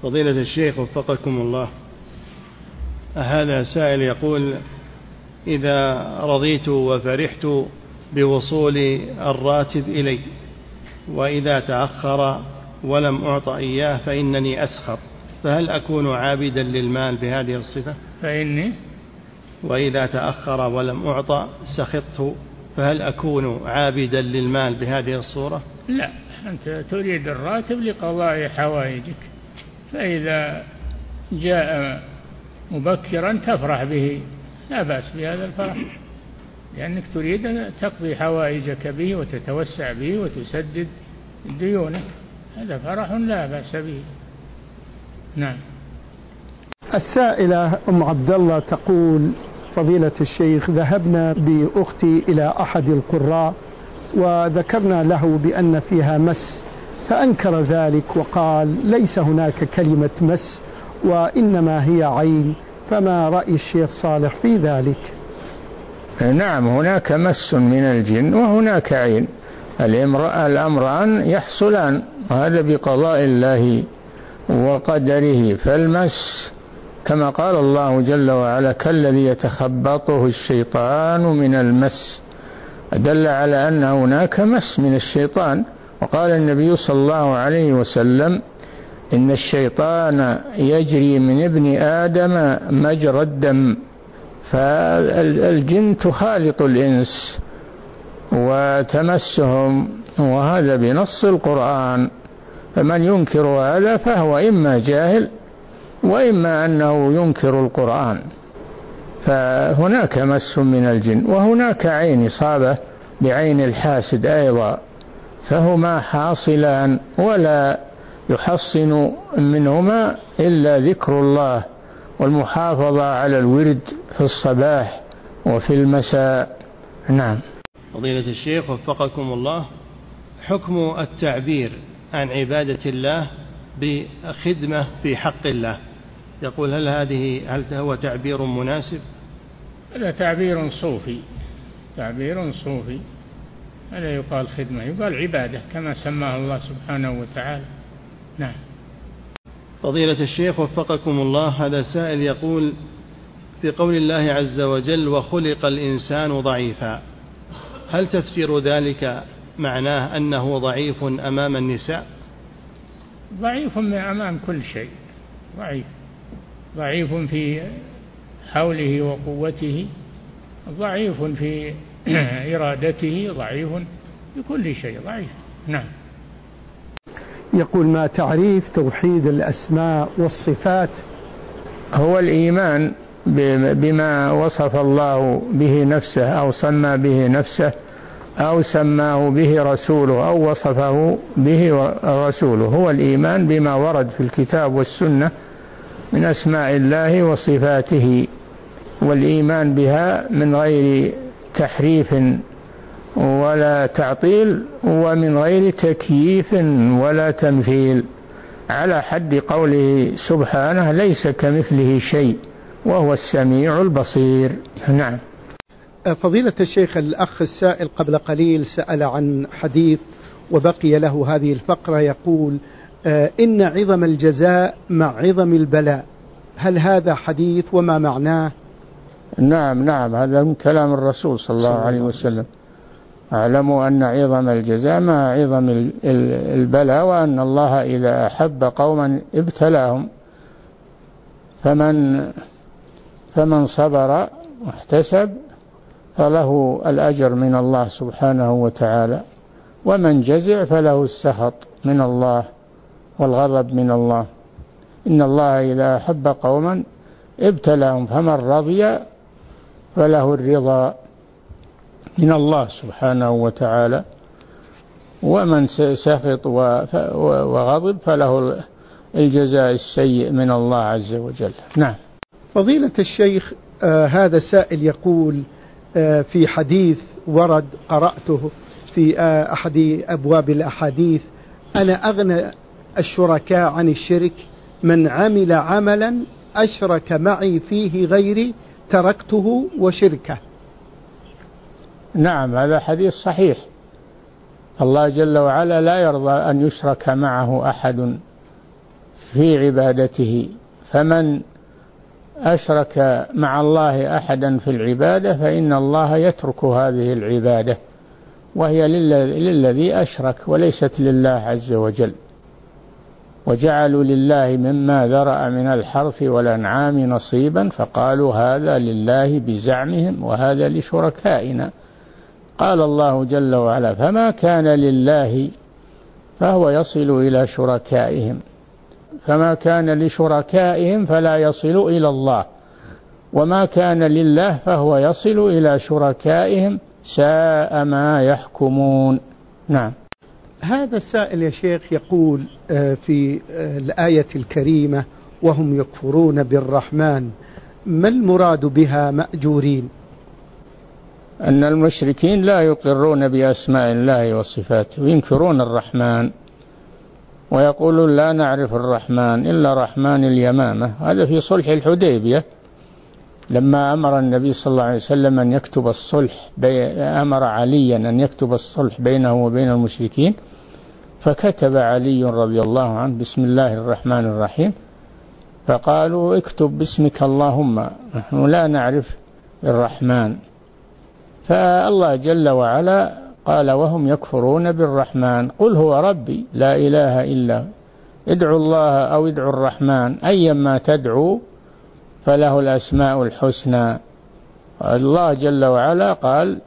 فضيلة الشيخ وفقكم الله، هذا سائل يقول: إذا رضيت وفرحت بوصول الراتب إلي، وإذا تأخر ولم أعط إياه فإنني أسخر، فهل أكون عابدا للمال بهذه الصفة؟ فإني وإذا تأخر ولم أعط سخطت، فهل أكون عابدا للمال بهذه الصورة؟ لا، أنت تريد الراتب لقضاء حوائجك، فإذا جاء مبكرا تفرح به، لا بأس بهذا الفرح، لأنك تريد أن تقضي حوائجك به وتتوسع به وتسدد ديونك، هذا فرح لا بأس به. نعم. السائلة أم عبد الله تقول: فضيلة الشيخ، ذهبنا بأختي إلى أحد القراء وذكرنا له بأن فيها مس، فأنكر ذلك وقال ليس هناك كلمة مس وإنما هي عين، فما رأي الشيخ صالح في ذلك؟ نعم، هناك مس من الجن وهناك عين، الأمران يحصلان، وهذا بقضاء الله وقدره. فالمس كما قال الله جل وعلا: كالذي يتخبطه الشيطان من المس، دل على أن هناك مس من الشيطان. وقال النبي صلى الله عليه وسلم: إن الشيطان يجري من ابن آدم مجرى الدم. فالجن تخالط الإنس وتمسهم، وهذا بنص القرآن، فمن ينكر هذا فهو إما جاهل وإما أنه ينكر القرآن. فهناك مس من الجن وهناك عين إصابة بعين الحاسد أيضا، فهما حاصلان، ولا يحصن منهما إلا ذكر الله والمحافظة على الورد في الصباح وفي المساء. نعم. فضيلة الشيخ وفقكم الله، حكم التعبير عن عبادة الله بخدمة في حق الله، يقول هل هو تعبير مناسب؟ هذا تعبير صوفي، تعبير صوفي، هذا يقال خدمة، يقال عبادة كما سماه الله سبحانه وتعالى. نعم. فضيلة الشيخ وفقكم الله، هذا سائل يقول: في قول الله عز وجل: وخلق الإنسان ضعيفا، هل تفسير ذلك معناه أنه ضعيف أمام النساء؟ ضعيف أمام كل شيء، ضعيف في حوله وقوته، ضعيف في إرادته، ضعيف في كل شيء، ضعيف. نعم. يقول: ما تعريف توحيد الأسماء والصفات؟ هو الإيمان بما وصف الله به نفسه أو سمى به نفسه أو سماه به رسوله أو وصفه به رسوله، هو الإيمان بما ورد في الكتاب والسنة من أسماء الله وصفاته، والإيمان بها من غير تحريف ولا تعطيل ومن غير تكييف ولا تمثيل، على حد قوله سبحانه: ليس كمثله شيء وهو السميع البصير. نعم. فضيلة الشيخ، الأخ السائل قبل قليل سأل عن حديث وبقي له هذه الفقرة، يقول: إن عظم الجزاء مع عظم البلاء، هل هذا حديث وما معناه؟ نعم، هذا من كلام الرسول صلى الله عليه وسلم: اعلموا أن عظم الجزاء مع عظم البلاء، وأن الله إذا أحب قوما ابتلاهم، فمن صبر واحتسب فله الأجر من الله سبحانه وتعالى، ومن جزع فله السخط من الله والغضب من الله. إن الله إذا أحب قوما ابتلاهم، فمن رضي فله الرضا من الله سبحانه وتعالى، ومن سخط وغضب فله الجزاء السيء من الله عز وجل. نعم. فضيلة الشيخ، هذا سائل يقول: في حديث ورد قرأته في أحد أبواب الأحاديث: أنا أغنى الشركاء عن الشرك، من عمل عملا أشرك معي فيه غيري تركته وشركه. نعم، هذا حديث صحيح. الله جل وعلا لا يرضى أن يشرك معه أحد في عبادته. فمن أشرك مع الله أحدا في العبادة فإن الله يترك هذه العبادة، وهي للذي أشرك وليست لله عز وجل. وجعلوا لله مما ذرأ من الحرث والأنعام نصيبا فقالوا هذا لله بزعمهم وهذا لشركائنا. قال الله جل وعلا فما كان لله فهو يصل إلى شركائهم، فما كان لشركائهم فلا يصل إلى الله، وما كان لله فهو يصل إلى شركائهم ساء ما يحكمون. نعم. هذا السائل يا شيخ يقول في الآية الكريمة وهم يكفرون بالرحمن، ما المراد بها مأجورين؟ أن المشركين لا يقرون بأسماء الله وصفاته وينكرون الرحمن، ويقولون لا نعرف الرحمن إلا رحمن اليمامة. هذا في صلح الحديبية لما أمر النبي صلى الله عليه وسلم أن يكتب الصلح، أمر عليا أن يكتب الصلح بينه وبين المشركين، فكتب علي رضي الله عنه بسم الله الرحمن الرحيم، فقالوا اكتب باسمك اللهم، نحن لا نعرف الرحمن. فالله جل وعلا قال وهم يكفرون بالرحمن قل هو ربي لا إله إلا، ادعوا الله أو ادعوا الرحمن أيما تدعوا فله الأسماء الحسنى. الله جل وعلا قال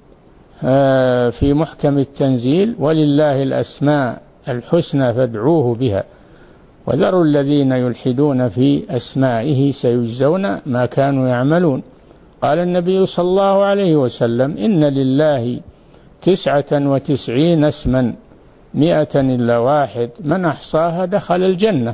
في محكم التنزيل ولله الأسماء الحسنى فادعوه بها وذروا الذين يلحدون في أسمائه سيجزون ما كانوا يعملون. قال النبي صلى الله عليه وسلم إن لله 99 اسما 100 إلا واحد من أحصاها دخل الجنة.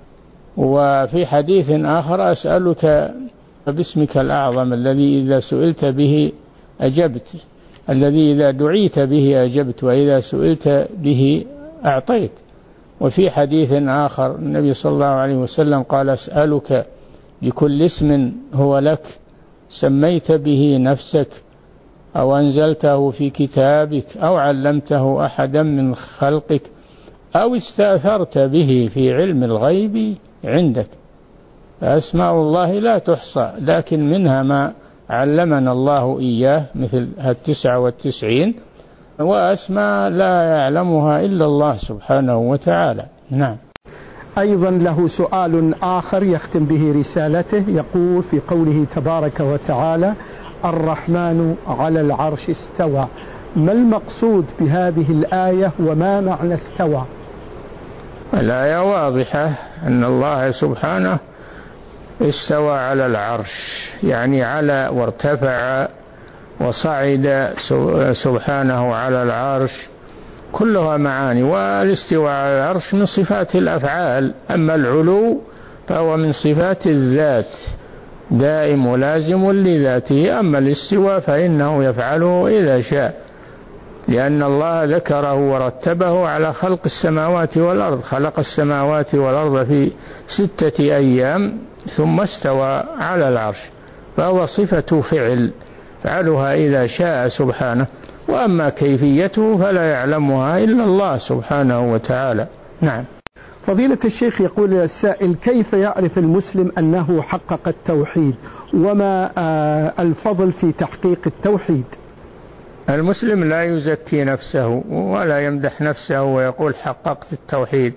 وفي حديث آخر أسألك باسمك الأعظم الذي إذا سئلت به أجبت، الذي إذا دعيت به أجبت، وإذا سئلت به أعطيت. وفي حديث آخر النبي صلى الله عليه وسلم قال أسألك بكل اسم هو لك سميت به نفسك أو أنزلته في كتابك أو علمته أحدا من خلقك أو استأثرت به في علم الغيب عندك. فأسماء الله لا تحصى، لكن منها ما علمنا الله إياه مثل 99، وأسماء لا يعلمها إلا الله سبحانه وتعالى. نعم. أيضا له سؤال آخر يختم به رسالته، يقول في قوله تبارك وتعالى الرحمن على العرش استوى، ما المقصود بهذه الآية وما معنى استوى؟ الآية واضحة أن الله سبحانه استوى على العرش، يعني على وارتفع وصعد سبحانه على العرش، كلها معاني. والاستواء على العرش من صفات الأفعال، أما العلو فهو من صفات الذات دائم ولازم لذاته، أما الاستواء فإنه يفعله إذا شاء، لأن الله ذكره ورتبه على خلق السماوات والأرض. خلق السماوات والأرض في 6 أيام ثم استوى على العرش، فهو صفة فعل فعلها إذا شاء سبحانه، وأما كيفيته فلا يعلمها إلا الله سبحانه وتعالى. نعم. فضيلة الشيخ يقول السائل كيف يعرف المسلم أنه حقق التوحيد وما الفضل في تحقيق التوحيد؟ المسلم لا يزكي نفسه ولا يمدح نفسه ويقول حققت التوحيد،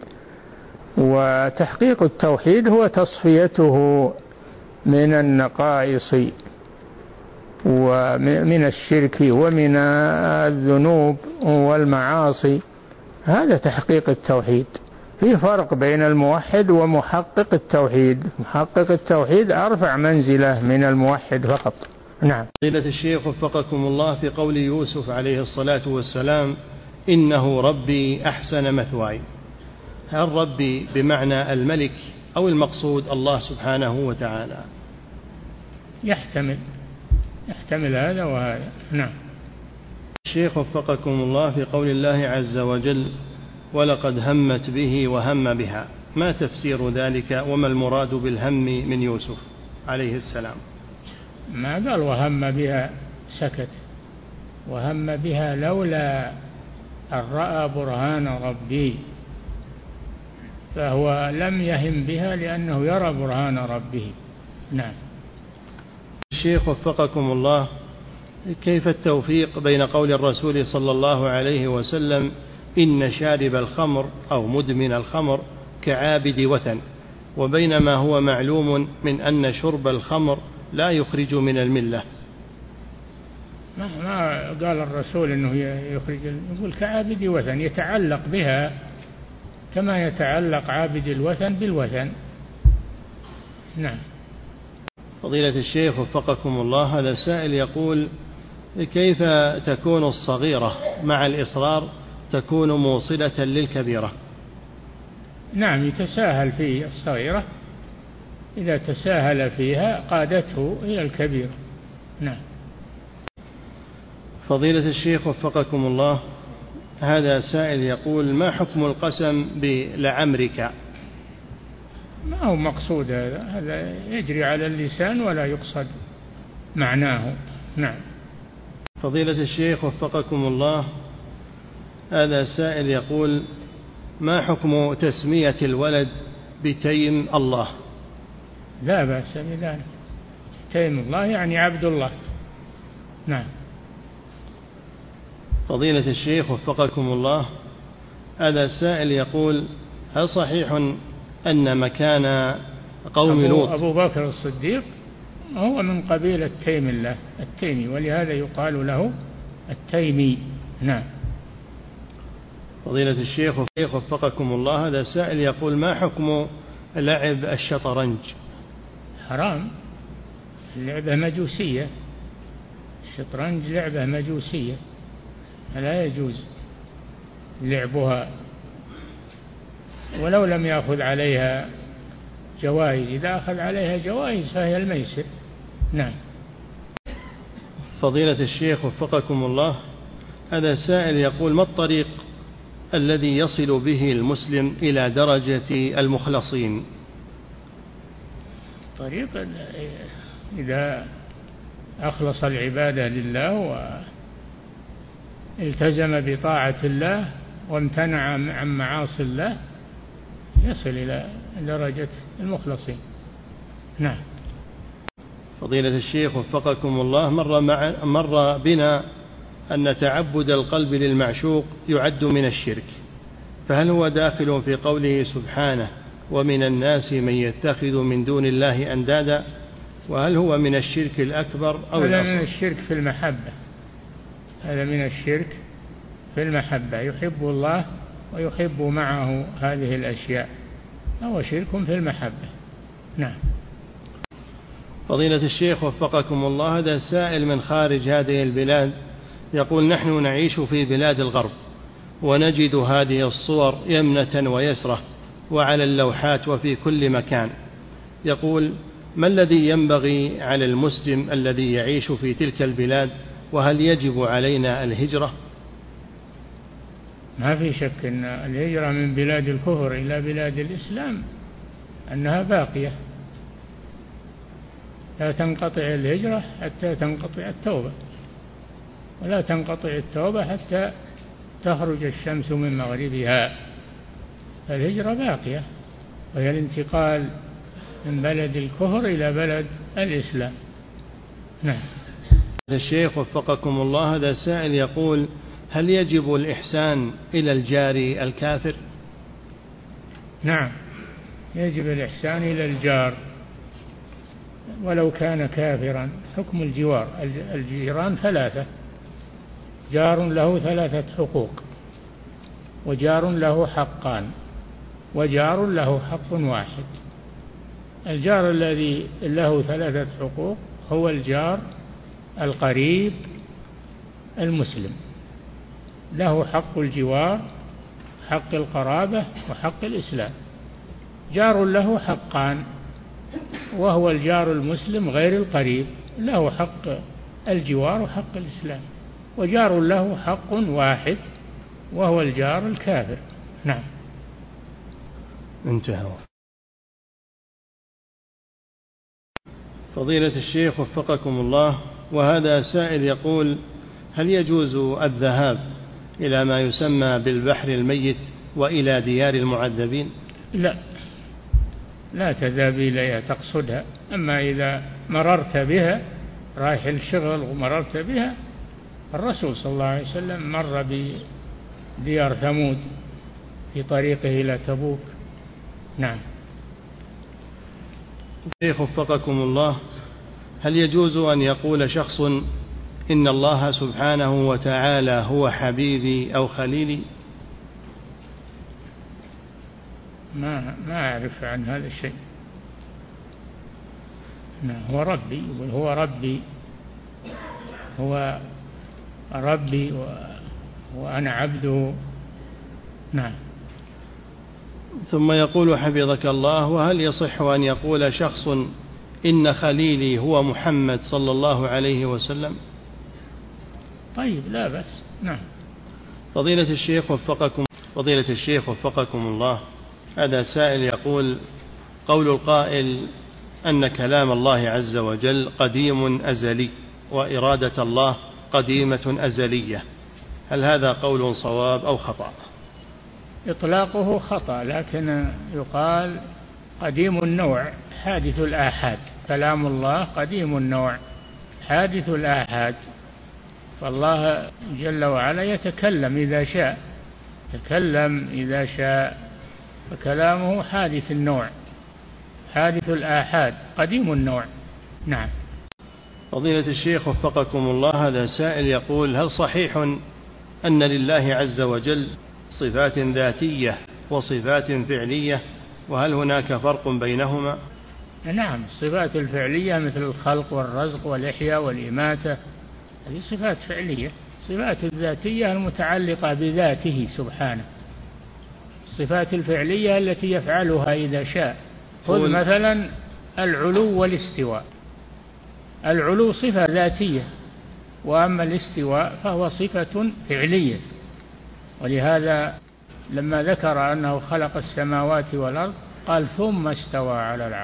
وتحقيق التوحيد هو تصفيته من النقائص ومن الشرك ومن الذنوب والمعاصي، هذا تحقيق التوحيد. في فرق بين الموحد ومحقق التوحيد، محقق التوحيد أرفع منزلة من الموحد فقط. نعم. فضيلة الشيخ وفقكم الله، في قول يوسف عليه الصلاة والسلام إنه ربي أحسن مثواي، هل ربي بمعنى الملك أو المقصود الله سبحانه وتعالى؟ يحتمل هذا وهذا. نعم. الشيخ وفقكم الله، في قول الله عز وجل ولقد همت به وهم بها، ما تفسير ذلك وما المراد بالهم من يوسف عليه السلام؟ ما قال وهم بها سكت، وهم بها لولا أن رأى برهان ربي، فهو لم يهم بها لأنه يرى برهان ربه. نعم. الشيخ وفقكم الله، كيف التوفيق بين قول الرسول صلى الله عليه وسلم إن شارب الخمر أو مدمن الخمر كعابد وثن، وبينما هو معلوم من أن شرب الخمر لا يخرج من الملة؟ ما قال الرسول أنه يخرج، يقول كعابد وثن، يتعلق بها كما يتعلق عابد الوثن بالوثن. نعم. فضيلة الشيخ وفقكم الله، هذا سائل يقول كيف تكون الصغيرة مع الإصرار تكون موصلة للكبيرة؟ نعم، يتساهل في الصغيرة، إذا تساهل فيها قادته إلى الكبيرة. نعم. فضيلة الشيخ وفقكم الله، هذا سائل يقول ما حكم القسم بلعمرك؟ ما هو مقصود هذا يجري على اللسان ولا يقصد معناه. نعم. فضيلة الشيخ وفقكم الله، هذا سائل يقول ما حكم تسمية الولد بتيم الله؟ لا بأس بذلك، تيم الله يعني عبد الله. نعم. فضيلة الشيخ وفقكم الله، هذا السائل يقول هل صحيح أن مكان قوم لوط أبو بكر الصديق هو من قبيلة تيم الله التيمي، ولهذا يقال له التيمي. نعم. فضيلة الشيخ وفقكم الله، هذا سائل يقول ما حكم لعب الشطرنج؟ حرام، لعبة مجوسية، الشطرنج لعبة مجوسية لا يجوز لعبها، ولو لم يأخذ عليها جوائز، إذا أخذ عليها جوائز فهي الميسر. نعم. فضيلة الشيخ وفقكم الله، هذا سائل يقول ما الطريق الذي يصل به المسلم إلى درجة المخلصين؟ طريق إذا أخلص العبادة لله والتزم بطاعة الله وامتنع عن معاصي الله يصل إلى درجة المخلصين. نعم. فضيلة الشيخ وفقكم الله، مر بنا أن تعبد القلب للمعشوق يعد من الشرك، فهل هو داخل في قوله سبحانه ومن الناس من يتخذ من دون الله أندادا، وهل هو من الشرك الأكبر أو الأصغر؟ هذا من الشرك في المحبة، هذا من الشرك في المحبة، يحب الله ويحب معه هذه الأشياء، هو شرك في المحبة. نعم. فضيلة الشيخ وفقكم الله، هذا سائل من خارج هذه البلاد يقول نحن نعيش في بلاد الغرب ونجد هذه الصور يمنة ويسرة وعلى اللوحات وفي كل مكان، يقول ما الذي ينبغي على المسلم الذي يعيش في تلك البلاد، وهل يجب علينا الهجرة؟ ما في شك أن الهجرة من بلاد الكفر إلى بلاد الإسلام أنها باقية، لا تنقطع الهجرة حتى تنقطع التوبة، ولا تنقطع التوبة حتى تخرج الشمس من مغربها، الهجرة باقية، وهي الانتقال من بلد الكفر إلى بلد الإسلام. نعم. الشيخ وفقكم الله، هذا سائل يقول هل يجب الإحسان إلى الجار الكافر؟ نعم، يجب الإحسان إلى الجار ولو كان كافرا. حكم الجوار، الجيران ثلاثة، جار له 3 حقوق، وجار له حقان، وجار له حق واحد. الجار الذي له 3 حقوق هو الجار القريب المسلم، له حق الجوار، حق القرابة، وحق الإسلام. جار له حقان وهو الجار المسلم غير القريب، له حق الجوار وحق الإسلام. وجار له حق واحد وهو الجار الكافر. نعم. انتهى. فضيلة الشيخ وفقكم الله، وهذا سائل يقول هل يجوز الذهاب إلى ما يسمى بالبحر الميت وإلى ديار المعذبين؟ لا تذهب إليها تقصدها. أما إذا مررت بها رايح الشغل ومررت بها، الرسول صلى الله عليه وسلم مر بديار ثمود في طريقه إلى تبوك. نعم. شيخ وفقكم الله، هل يجوز أن يقول شخص إن الله سبحانه وتعالى هو حبيبي أو خليلي؟ ما أعرف عن هذا الشيء. نعم، هو ربي، يقول هو ربي وأنا عبده. نعم. ثم يقول حفظك الله، وهل يصح أن يقول شخص إن خليلي هو محمد صلى الله عليه وسلم؟ طيب، لا بأس. نعم. فضيلة الشيخ وفقكم الله، هذا سائل يقول: قول القائل أن كلام الله عز وجل قديم أزلي وإرادة الله قديمة أزلية، هل هذا قول صواب أو خطأ؟ إطلاقه خطأ، لكن يقال قديم النوع حادث الآحاد. كلام الله قديم النوع حادث الآحاد، فالله جل وعلا يتكلم إذا شاء، فكلامه حادث النوع حادث الآحاد قديم النوع. نعم. فضيلة الشيخ وفقكم الله، هذا سائل يقول: هل صحيح أن لله عز وجل صفات ذاتية وصفات فعلية، وهل هناك فرق بينهما؟ نعم، الصفات الفعلية مثل الخلق والرزق والإحياء والإماتة، هذه صفات فعلية. الصفات الذاتية المتعلقة بذاته سبحانه. الصفات الفعلية التي يفعلها إذا شاء. خذ مثلا العلو والاستواء. العلو صفة ذاتية، وأما الاستواء فهو صفة فعلية. ولهذا لما ذكر أنه خلق السماوات والأرض قال ثم استوى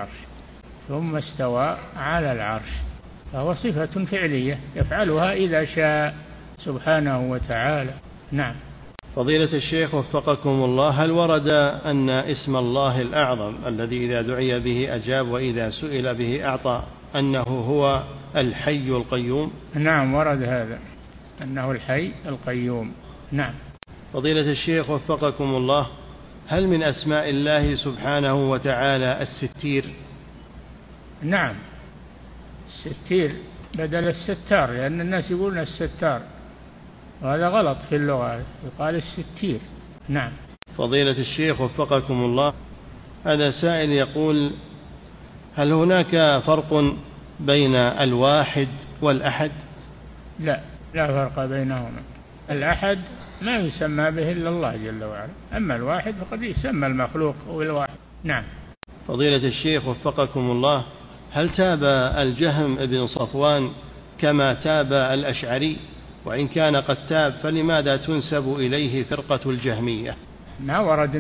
على العرش، فهو صفة فعلية يفعلها إذا شاء سبحانه وتعالى. نعم. فضيلة الشيخ وفقكم الله، هل ورد أن اسم الله الأعظم الذي إذا دعي به أجاب وإذا سئل به أعطى أنه هو الحي القيوم؟ نعم، ورد هذا، أنه الحي القيوم. نعم. فضيلة الشيخ وفقكم الله، هل من أسماء الله سبحانه وتعالى الستير؟ نعم، الستير بدل الستار، لأن الناس يقولون الستار، وهذا غلط في اللغة، يقال الستير. نعم. فضيلة الشيخ وفقكم الله، هذا سائل يقول: هل هناك فرق بين الواحد والأحد؟ لا فرق بينهما. الأحد ما يسمى به إلا الله جل وعلا، أما الواحد فقد يسمى المخلوق هو الواحد. نعم. فضيلة الشيخ وفقكم الله، هل تاب الجهم بن صفوان كما تاب الأشعري؟ وإن كان قد تاب فلماذا تنسب إليه فرقة الجهمية؟ ما ورد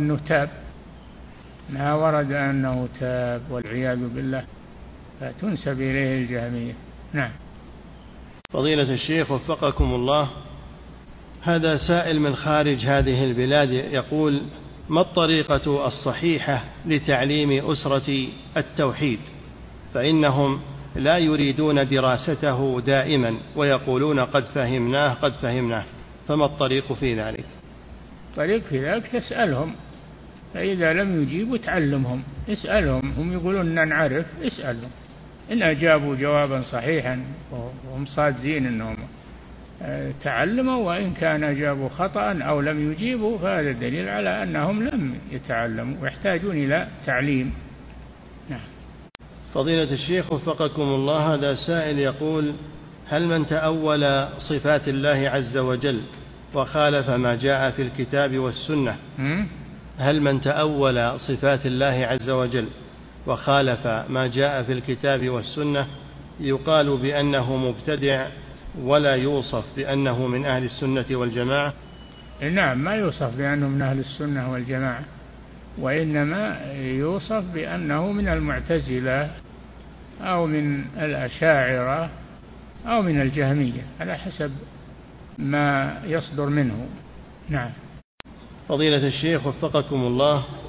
أنه تاب والعياذ بالله، فتنسب إليه الجهمية. نعم. فضيلة الشيخ وفقكم الله، هذا سائل من خارج هذه البلاد يقول: ما الطريقة الصحيحة لتعليم أسرة التوحيد؟ فإنهم لا يريدون دراسته دائما ويقولون قد فهمناه، فما الطريق في ذلك؟ الطريق في ذلك تسألهم، فإذا لم يجيبوا تعلمهم. اسألهم، هم يقولون أن نعرف، اسألهم، إن أجابوا جوابا صحيحا وهم صادقين أنهم تعلموا، وإن كان أجابوا خطأ أو لم يجيبوا فهذا دليل على أنهم لم يتعلموا ويحتاجون إلى تعليم. نعم. فضيلة الشيخ وفقكم الله، هذا سائل يقول: هل من تأول صفات الله عز وجل وخالف ما جاء في الكتاب والسنة هل من تأول صفات الله عز وجل وخالف ما جاء في الكتاب والسنة يقال بأنه مبتدع ولا يوصف بأنه من أهل السنة والجماعة؟ نعم، ما يوصف بأنه من أهل السنة والجماعة، وإنما يوصف بأنه من المعتزلة أو من الأشاعرة أو من الجهمية على حسب ما يصدر منه. نعم. فضيلة الشيخ وفقكم الله،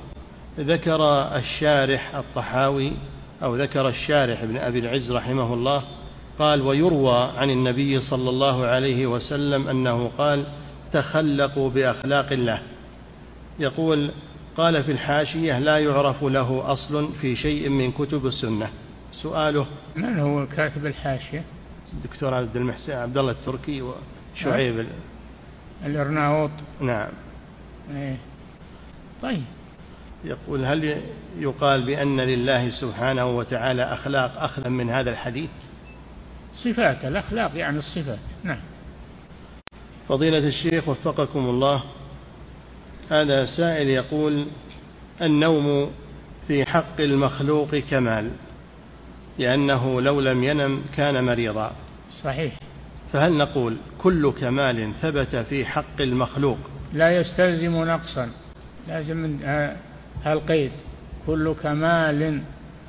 ذكر الشارح الطحاوي أو ذكر الشارح ابن أبي العز رحمه الله قال: ويروى عن النبي صلى الله عليه وسلم أنه قال: تخلقوا بأخلاق الله. يقول: قال في الحاشية: لا يعرف له أصل في شيء من كتب السنة. سؤاله: من هو كاتب الحاشية؟ الدكتور عبد المحسن عبد الله التركي وشعيب الإرناؤوط. نعم. إيه. طيب. يقول: هل يقال بأن لله سبحانه وتعالى أخلاق أخذا من هذا الحديث؟ صفات الأخلاق يعني الصفات. نعم. فضيلة الشيخ وفقكم الله، هذا سائل يقول: النوم في حق المخلوق كمال، لأنه لو لم ينم كان مريضا. صحيح. فهل نقول كل كمال ثبت في حق المخلوق لا يستلزم نقصا؟ لازم هالقيد: كل كمال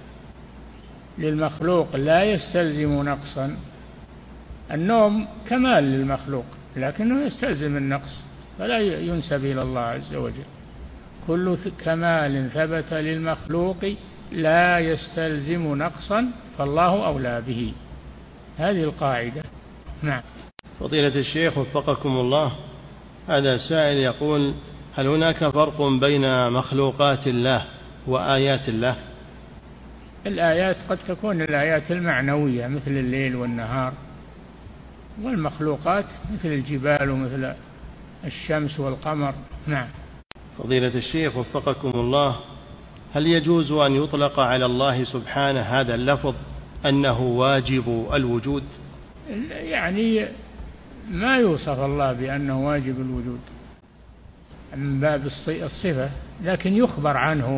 للمخلوق لا يستلزم نقصا. النوم كمال للمخلوق لكنه يستلزم النقص، فلا ينسب إلى الله عز وجل. كل كمال ثبت للمخلوق لا يستلزم نقصا فالله أولى به. هذه القاعدة. نعم. فضيلة الشيخ وفقكم الله، هذا سائل يقول: هل هناك فرق بين مخلوقات الله وآيات الله؟ الآيات قد تكون الآيات المعنوية مثل الليل والنهار، والمخلوقات مثل الجبال ومثل الشمس والقمر. نعم. فضيلة الشيخ وفقكم الله، هل يجوز أن يطلق على الله سبحانه هذا اللفظ أنه واجب الوجود؟ يعني ما يوصف الله بأنه واجب الوجود من باب الصفة، لكن يخبر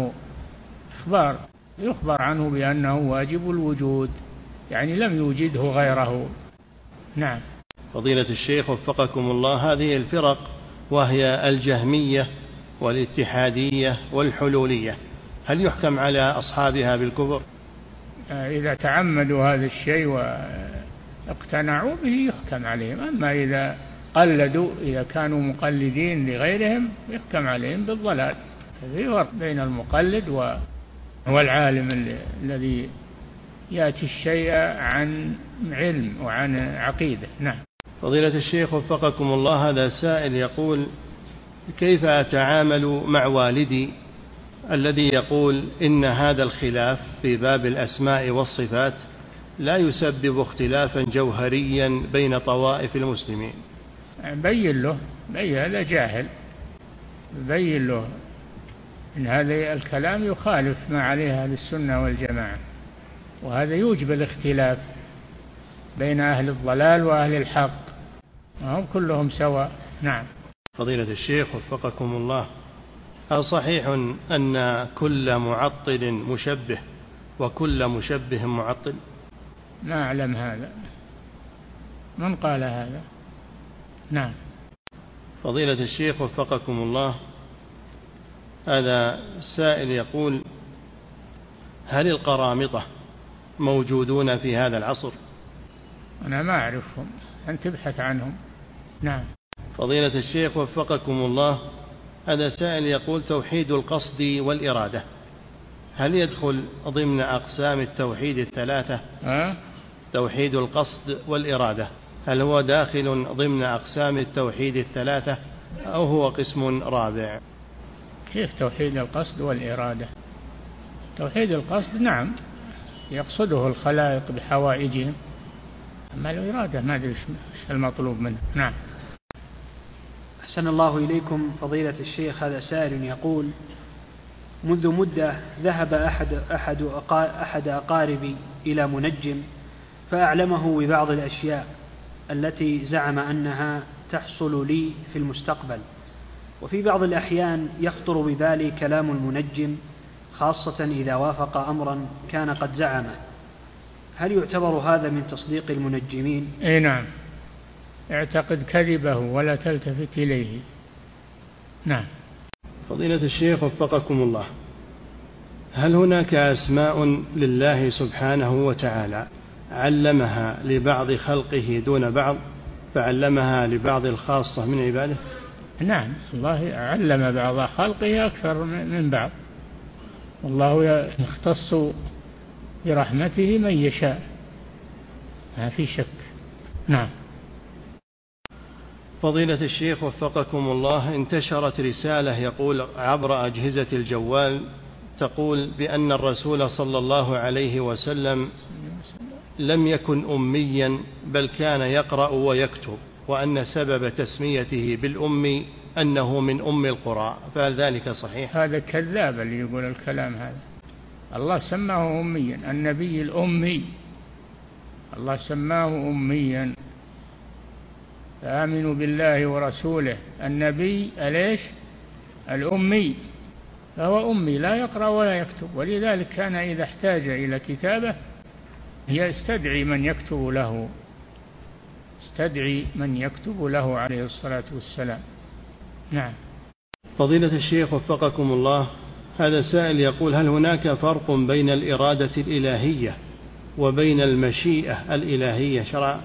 عنه بأنه واجب الوجود، يعني لم يوجده غيره. نعم. فضيلة الشيخ وفقكم الله، هذه الفرق وهي الجهمية والاتحادية والحلولية، هل يحكم على أصحابها بالكفر؟ إذا تعمدوا هذا الشيء واقتنعوا به يحكم عليهم، أما إذا قلدوا، إذا كانوا مقلدين لغيرهم يحكم عليهم بالضلال. في فرق بين المقلد والعالم الذي يأتي الشيء عن علم وعن عقيدة. نعم. فضيلة الشيخ وفقكم الله، هذا سائل يقول: كيف أتعامل مع والدي الذي يقول إن هذا الخلاف في باب الأسماء والصفات لا يسبب اختلافا جوهريا بين طوائف المسلمين؟ بين له، هذا جاهل، بين له إن هذا الكلام يخالف ما عليه أهل السنة والجماعة، وهذا يوجب الاختلاف بين أهل الضلال وأهل الحق، وهم كلهم سواء. نعم. فضيلة الشيخ وفقكم الله، أصحيح أن كل معطل مشبه وكل مشبه معطل؟ ما أعلم هذا، من قال هذا؟ نعم. فضيلة الشيخ وفقكم الله، هذا سائل يقول: هل القرامطة موجودون في هذا العصر؟ أنا ما أعرفهم، أنت تبحث عنهم. نعم. فضيلة الشيخ وفقكم الله، هذا سائل يقول: توحيد القصد والإرادة هل يدخل ضمن أقسام التوحيد الثلاثة؟ توحيد القصد والإرادة هل هو داخل ضمن أقسام التوحيد الثلاثة أو هو قسم رابع؟ كيف توحيد القصد والإرادة؟ توحيد القصد نعم يقصده الخلائق بحوائجهم، أما الإرادة ما أدري إيش المطلوب منه. نعم. أحسن الله إليكم فضيلة الشيخ، هذا سائل يقول: منذ مدة ذهب أحد أقاربي إلى منجم فأعلمه ببعض الأشياء التي زعم أنها تحصل لي في المستقبل، وفي بعض الأحيان يخطر ببالي كلام المنجم، خاصة إذا وافق أمرا كان قد زعمه. هل يعتبر هذا من تصديق المنجمين؟ أي نعم، اعتقد كذبه ولا تلتفت إليه. نعم. فضيلة الشيخ وفقكم الله، هل هناك أسماء لله سبحانه وتعالى علمها لبعض خلقه دون بعض فعلمها لبعض الخاصة من عباده؟ نعم، الله علم بعض خلقه أكثر من بعض، والله يختص برحمته من يشاء، ما في شك. نعم. فضيلة الشيخ وفقكم الله، انتشرت رسالة يقول عبر أجهزة الجوال تقول بأن الرسول صلى الله عليه وسلم لم يكن أميا بل كان يقرأ ويكتب، وأن سبب تسميته بالأمي أنه من أم القرى، فهل ذلك صحيح؟ هذا كذاب اللي يقول الكلام هذا. الله سماه أميا، النبي الأمي الله سماه أميا. فآمنوا بالله ورسوله. النبي ليش؟ الأمي، فهو أمي لا يقرأ ولا يكتب، ولذلك كان إذا احتاج إلى كتابة يستدعي من يكتب له، استدعي من يكتب له عليه الصلاة والسلام. نعم. فضيلة الشيخ وفقكم الله، هذا سائل يقول هل هناك فرق بين الإرادة الإلهية وبين المشيئة الإلهية شرعا؟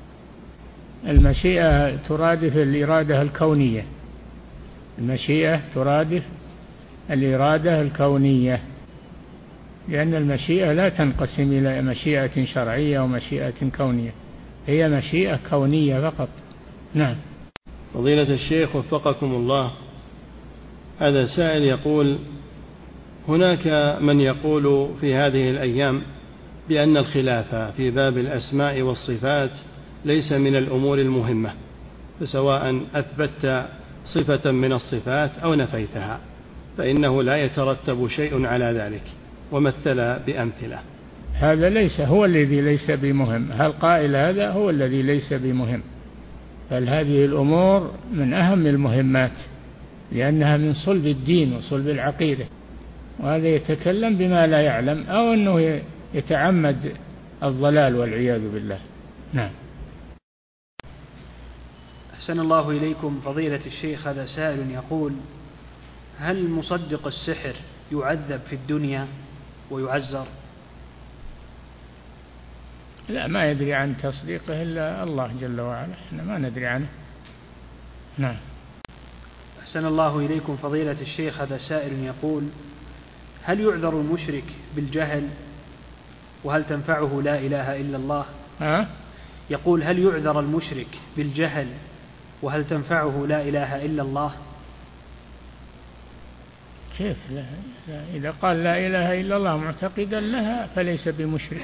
المشيئة ترادف الإرادة الكونية، المشيئة ترادف الإرادة الكونية، لأن المشيئة لا تنقسم إلى مشيئة شرعية ومشيئة كونية، هي مشيئة كونية فقط. نعم. فضيلة الشيخ وفقكم الله، هذا سائل يقول هناك من يقول في هذه الأيام بأن الخلاف في باب الأسماء والصفات ليس من الأمور المهمة، فسواء أثبت صفة من الصفات أو نفيتها فإنه لا يترتب شيء على ذلك، ومثل بأمثلة. هذا ليس هو الذي ليس بمهم، هل قائل هذا هو الذي ليس بمهم، بل هذه الأمور من أهم المهمات، لأنها من صلب الدين وصلب العقيدة، وهذا يتكلم بما لا يعلم أو أنه يتعمد الضلال والعياذ بالله. نعم. أحسن الله إليكم فضيلة الشيخ، هذا سائل يقول هل مصدق السحر يعذب في الدنيا ويعزر؟ لا، ما يدري عن تصديقه إلا الله جل وعلا، احنا ما ندري عنه. نعم. أحسن الله إليكم فضيلة الشيخ، هذا سائل يقول هل يعذر المشرك بالجهل وهل تنفعه لا إله إلا الله؟ يقول هل يعذر المشرك بالجهل وهل تنفعه لا إله إلا الله؟ كيف لا إذا قال لا إله إلا الله معتقدا لها فليس بمشرك،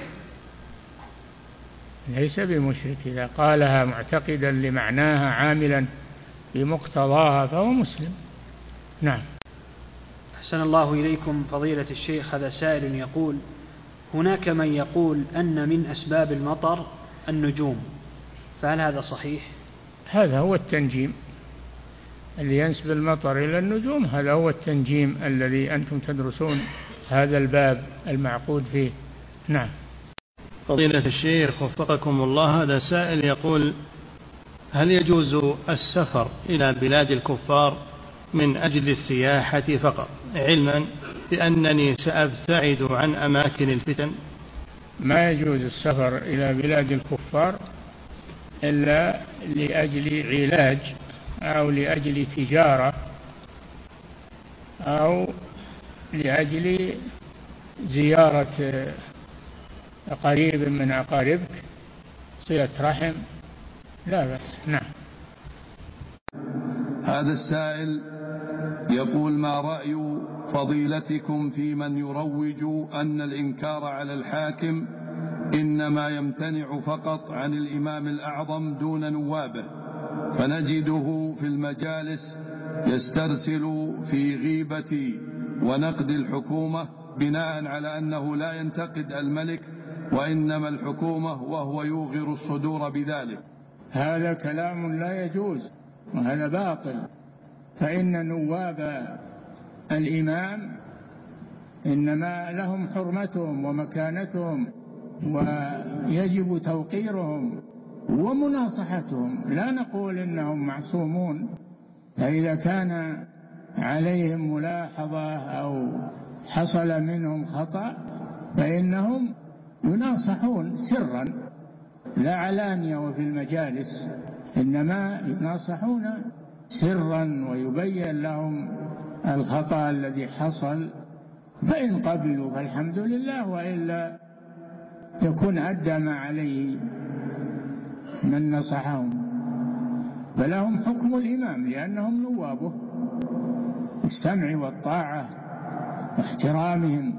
ليس بمشرك، إذا قالها معتقدا لمعناها عاملا بمقتضاها فهو مسلم. نعم. أحسن الله إليكم فضيلة الشيخ، هذا سائل يقول هناك من يقول أن من أسباب المطر النجوم، فهل هذا صحيح؟ هذا هو التنجيم، اللي ينسب المطر إلى النجوم هذا هو التنجيم الذي أنتم تدرسون هذا الباب المعقود فيه. نعم. فضيلة الشيخ وفقكم الله، هذا سائل يقول هل يجوز السفر إلى بلاد الكفار من أجل السياحة فقط، علما بأنني سأبتعد عن أماكن الفتن؟ ما يجوز السفر إلى بلاد الكفار إلا لأجل علاج أو لأجل تجارة أو لأجل زيارة قريب من أقاربك، صلة رحم، لا بأس. نعم. هذا السائل يقول ما رأي فضيلتكم في من يروج أن الإنكار على الحاكم إنما يمتنع فقط عن الإمام الأعظم دون نوابه، فنجده في المجالس يسترسل في غيبة ونقد الحكومة بناء على أنه لا ينتقد الملك وإنما الحكومة، وهو يوغر الصدور بذلك؟ هذا كلام لا يجوز وهذا باطل، فإن نواب الإمام إنما لهم حرمتهم ومكانتهم ويجب توقيرهم ومناصحتهم، لا نقول إنهم معصومون، فإذا كان عليهم ملاحظة أو حصل منهم خطأ فإنهم يناصحون سرا لا علانية وفي المجالس، إنما يناصحون سرا ويبين لهم الخطأ الذي حصل فإن قبلوا فالحمد لله، وإلا يكون أدى ما عليه من نصحهم. فلهم حكم الإمام لأنهم نوابه، السمع والطاعة واحترامهم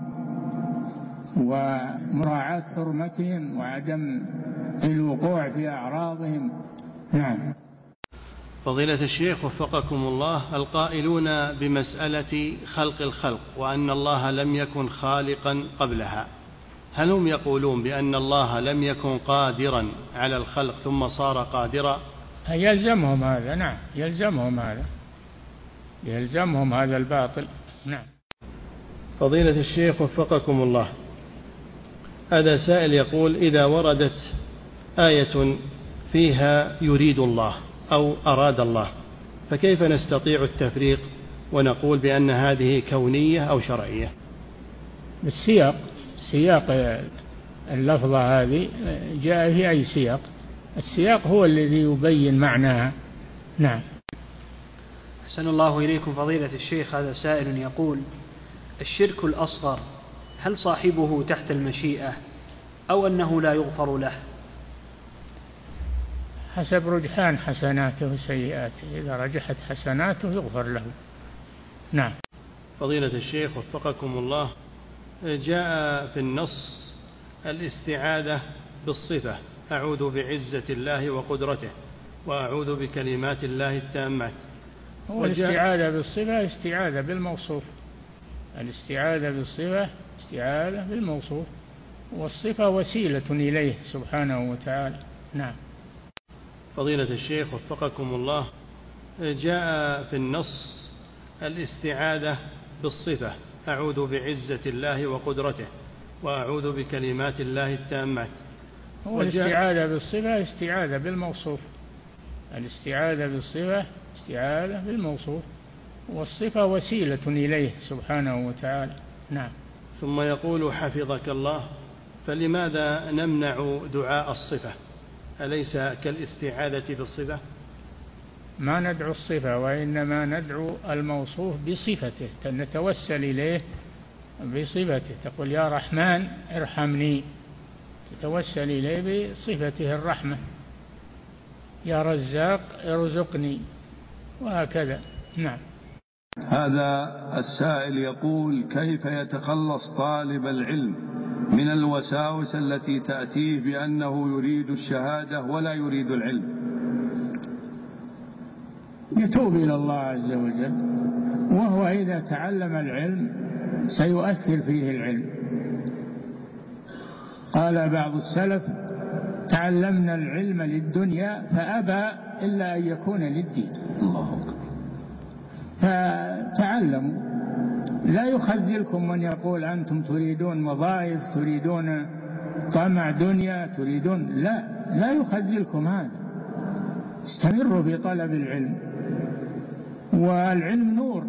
ومراعاة حرمتهم وعدم الوقوع في أعراضهم. نعم. فضيلة الشيخ وفقكم الله، القائلون بمسألة خلق الخلق وأن الله لم يكن خالقا قبلها، هل هم يقولون بأن الله لم يكن قادرا على الخلق ثم صار قادرا؟ يلزمهم هذا، نعم، يلزمهم هذا الباطل. نعم. فضيلة الشيخ وفقكم الله، هذا سائل يقول: إذا وردت آية فيها يريد الله أو أراد الله، فكيف نستطيع التفريق ونقول بأن هذه كونية أو شرعية؟ سياق اللفظة هذه جاء في أي سياق، السياق هو الذي يبين معناها. نعم. أحسن الله إليكم فضيلة الشيخ، هذا سائل يقول: الشرك الأصغر هل صاحبه تحت المشيئة أو أنه لا يغفر له؟ حسب رجحان حسناته وسيئاته، إذا رجحت حسناته يغفر له. نعم. فضيلة الشيخ وفقكم الله، جاء في النص الاستعاذة بالصفة: أعوذ بعزة الله وقدرته وأعوذ بكلمات الله التامات. والاستعاذة بالصفة استعاذة بالموصوف، الاستعاذة بالصفة استعاذة بالموصوف، والصفة وسيلة إليه سبحانه وتعالى. نعم. فضيلة الشيخ وفقكم الله، جاء في النص الاستعاذة بالصفة: أعوذ بعزة الله وقدرته وأعوذ بكلمات الله التامات. والاستعاذة بالصفة استعاذة بالموصوف، الاستعاذة بالصفة استعاذة بالموصوف، والصفة وسيلة إليه سبحانه وتعالى. نعم. ثم يقول حفظك الله: فلماذا نمنع دعاء الصفة؟ أليس كالاستعاذة بالصفة؟ ما ندعو الصفة، وإنما ندعو الموصوف بصفته، نتوسل إليه بصفته، تقول يا رحمن ارحمني، تتوسل إليه بصفته الرحمة، يا رزاق ارزقني، وهكذا. نعم. هذا السائل يقول: كيف يتخلص طالب العلم من الوساوس التي تأتيه بأنه يريد الشهادة ولا يريد العلم؟ يتوب إلى الله عز وجل، وهو إذا تعلم العلم سيؤثر فيه العلم. قال بعض السلف: تعلمنا العلم للدنيا فأبى إلا أن يكون للدين. الله أكبر. فتعلموا، لا يخذلكم من يقول أنتم تريدون وظائف، تريدون طمع دنيا، تريدون، لا يخذلكم هذا. استمروا في طلب العلم، والعلم نور،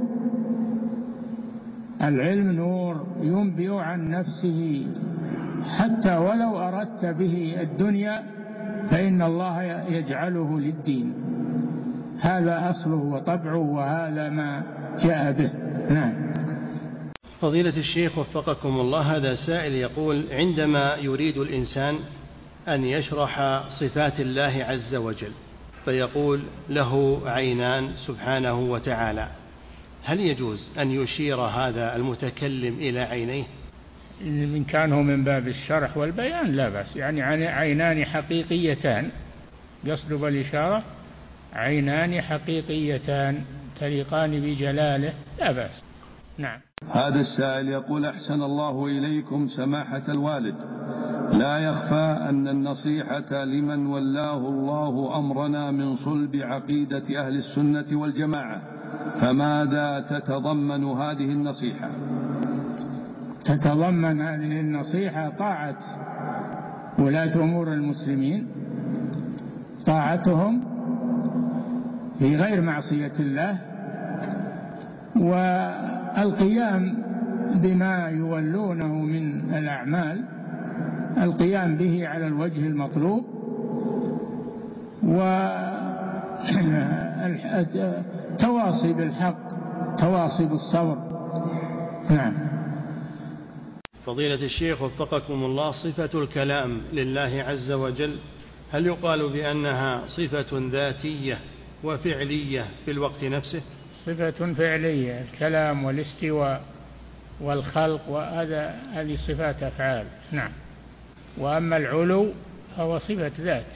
العلم نور ينبئ عن نفسه، حتى ولو أردت به الدنيا فإن الله يجعله للدين. هذا أصله وطبعه، وهذا ما جاء به. نعم. فضيلة الشيخ وفقكم الله، هذا سائل يقول: عندما يريد الإنسان أن يشرح صفات الله عز وجل فيقول له عينان سبحانه وتعالى، هل يجوز أن يشير هذا المتكلم إلى عينيه؟ إن كانوا من باب الشرح والبيان لا بأس، يعني عينان حقيقيتان، قصد بالإشارة عينان حقيقيتان تليقان بجلاله، لا بأس. نعم. هذا السائل يقول: أحسن الله إليكم سماحة الوالد، لا يخفى أن النصيحة لمن ولاه الله أمرنا من صلب عقيدة أهل السنة والجماعة، فماذا تتضمن هذه النصيحة؟ تتضمن هذه النصيحة طاعة ولاة أمور المسلمين، طاعتهم في غير معصية الله، والقيام بما يولونه من الأعمال، القيام به على الوجه المطلوب، وتواصي بالحق، تواصي بالصبر. نعم. فضيلة الشيخ وفقكم الله، صفة الكلام لله عز وجل هل يقال بأنها صفة ذاتية وفعلية في الوقت نفسه؟ صفة فعلية، الكلام والاستواء والخلق، هذه صفات أفعال. نعم. وأما العلو فهو صفة ذات،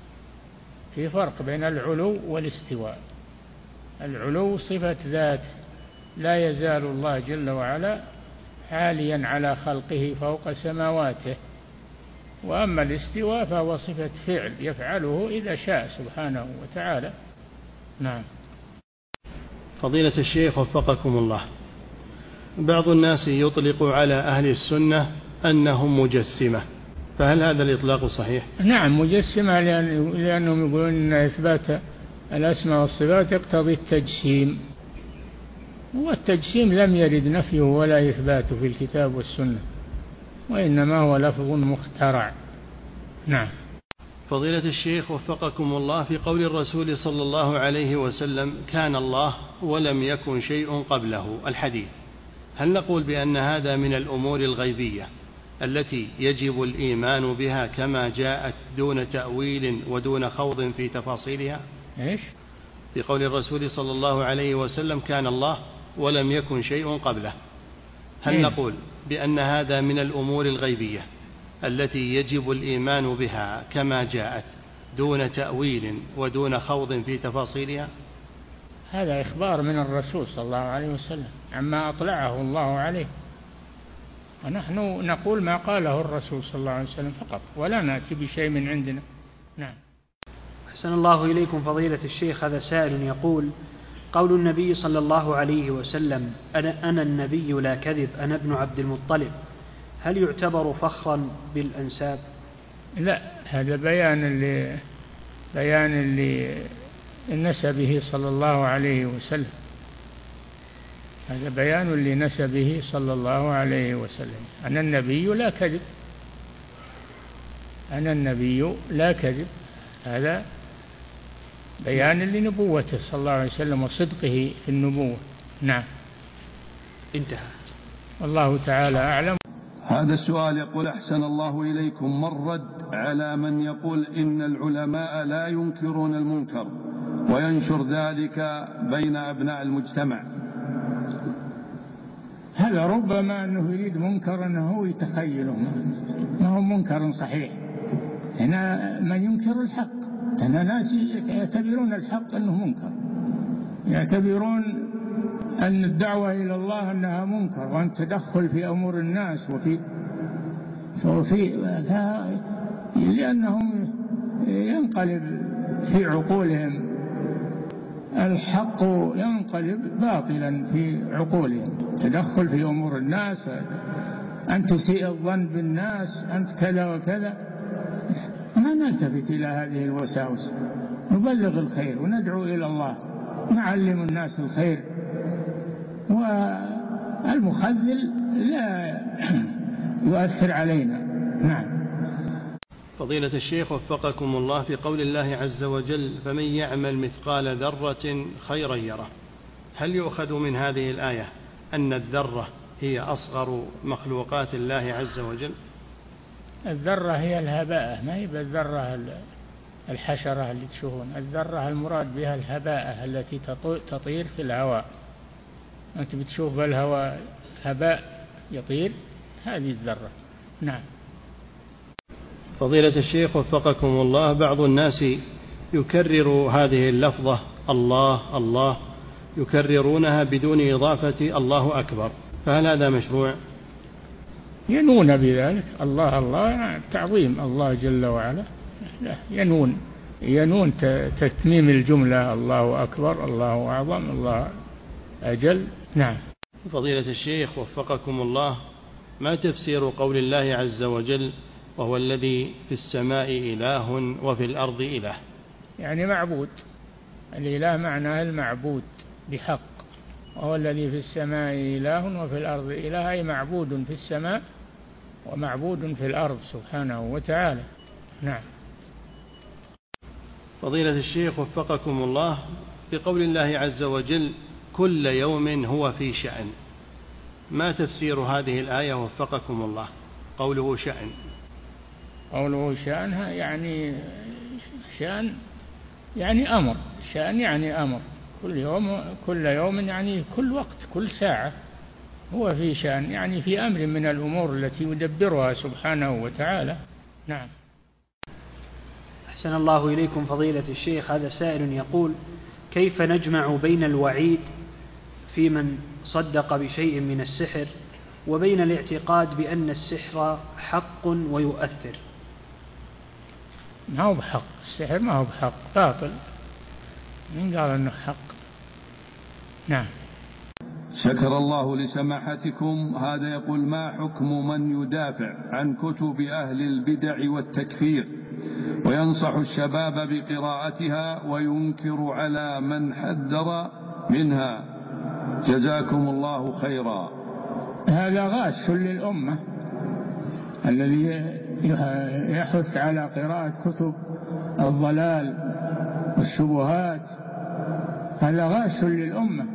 في فرق بين العلو والاستواء. العلو صفة ذات، لا يزال الله جل وعلا عاليا على خلقه فوق سماواته. وأما الاستواء فهو صفة فعل يفعله إذا شاء سبحانه وتعالى. نعم. فضيلة الشيخ وفقكم الله، بعض الناس يطلق على أهل السنة أنهم مجسمة، فهل هذا الإطلاق صحيح؟ نعم مجسمة، لأنهم يقولون أن إثبات الأسماء والصفات يقتضي التجسيم، والتجسيم لم يرد نفيه ولا إثباته في الكتاب والسنة، وإنما هو لفظ مخترع. نعم. فضيلة الشيخ وفقكم الله، في قول الرسول صلى الله عليه وسلم كان الله ولم يكن شيء قبله الحديث، هل نقول بأن هذا من الأمور الغيبية التي يجب الإيمان بها كما جاءت دون تأويل ودون خوض في تفاصيلها؟ إيش؟ في قول الرسول صلى الله عليه وسلم كان الله ولم يكن شيء قبله، هل نقول بأن هذا من الأمور الغيبية التي يجب الإيمان بها كما جاءت دون تأويل ودون خوض في تفاصيلها؟ هذا إخبار من الرسول صلى الله عليه وسلم عما أطلعه الله عليه، ونحن نقول ما قاله الرسول صلى الله عليه وسلم فقط، ولا نأتي بشيء من عندنا. نعم. أحسن الله إليكم فضيلة الشيخ، هذا سائل يقول: قول النبي صلى الله عليه وسلم أنا النبي لا كذب، أنا ابن عبد المطلب، هل يعتبر فخرا بالأنساب؟ لا، هذا بيان لنسبه صلى الله عليه وسلم، هذا بيان لنسبه صلى الله عليه وسلم. أنا النبي لا كذب، أنا النبي لا كذب، هذا بيان لنبوته صلى الله عليه وسلم وصدقه في النبوة. نعم. انتهى. والله تعالى أعلم. هذا السؤال يقول: أحسن الله إليكم، ما الرد على من يقول إن العلماء لا ينكرون المنكر وينشر ذلك بين أبناء المجتمع؟ هذا ربما أنه يريد منكر أنه هو يتخيله، ما هو منكر صحيح. هنا من ينكر الحق، هنا ناس يعتبرون الحق أنه منكر، يعتبرون أن الدعوة إلى الله أنها منكر، وأن تدخل في أمور الناس لأنهم ينقلب في عقولهم الحق، ينقلب باطلا في عقولهم، تدخل في أمور الناس، أن تسيء الظن بالناس، أنت كذا وكذا. ما نلتفت إلى هذه الوساوس، نبلغ الخير وندعو إلى الله، نعلم الناس الخير، والمخذل لا يؤثر علينا. نعم. فضيلة الشيخ وفقكم الله، في قول الله عز وجل فمن يعمل مثقال ذرة خيرا يره، هل يؤخذ من هذه الآية أن الذرة هي أصغر مخلوقات الله عز وجل؟ الذرة هي الهباء، ما هي بالذرة الحشرة اللي تشوفون، الذرة المراد بها الهباء التي تطير في الهواء، أنت بتشوف بالهواء هباء يطير، هذه الذرة. نعم. فضيلة الشيخ وفقكم الله، بعض الناس يكرر هذه اللفظة الله الله، يكررونها بدون إضافة الله أكبر، فهل هذا مشروع؟ ينون بذلك الله الله تعظيم الله جل وعلا، ينون تتميم الجملة، الله أكبر، الله أعظم، الله أجل. نعم. فضيلة الشيخ وفقكم الله، ما تفسير قول الله عز وجل وهو الذي في السماء إله وفي الأرض إله؟ يعني معبود، الإله معناه المعبود بحق، وهو الذي في السماء إله وفي الأرض إله، أي معبود في السماء ومعبود في الأرض سبحانه وتعالى. نعم. فضيلة الشيخ وفقكم الله، في قول الله عز وجل كل يوم هو في شأن، ما تفسير هذه الآية وفقكم الله؟ قوله شأن. قوله شأنها يعني شأن يعني أمر، شأن يعني أمر، كل يوم يعني كل وقت، كل ساعة هو في شأن، يعني في أمر من الأمور التي يدبرها سبحانه وتعالى. نعم. أحسن الله إليكم فضيلة الشيخ، هذا سائل يقول: كيف نجمع بين الوعيد في من صدق بشيء من السحر وبين الاعتقاد بأن السحر حق ويؤثر؟ ما هو بحق، السحر ما هو بحق، باطل. من قال أنه حق؟ نعم. شكر الله لسماحتكم. هذا يقول: ما حكم من يدافع عن كتب أهل البدع والتكفير وينصح الشباب بقراءتها وينكر على من حذر منها؟ جزاكم الله خيرا. هذا غاش للأمة الذي يحث على قراءة كتب الضلال والشبهات، هذا غاش للأمة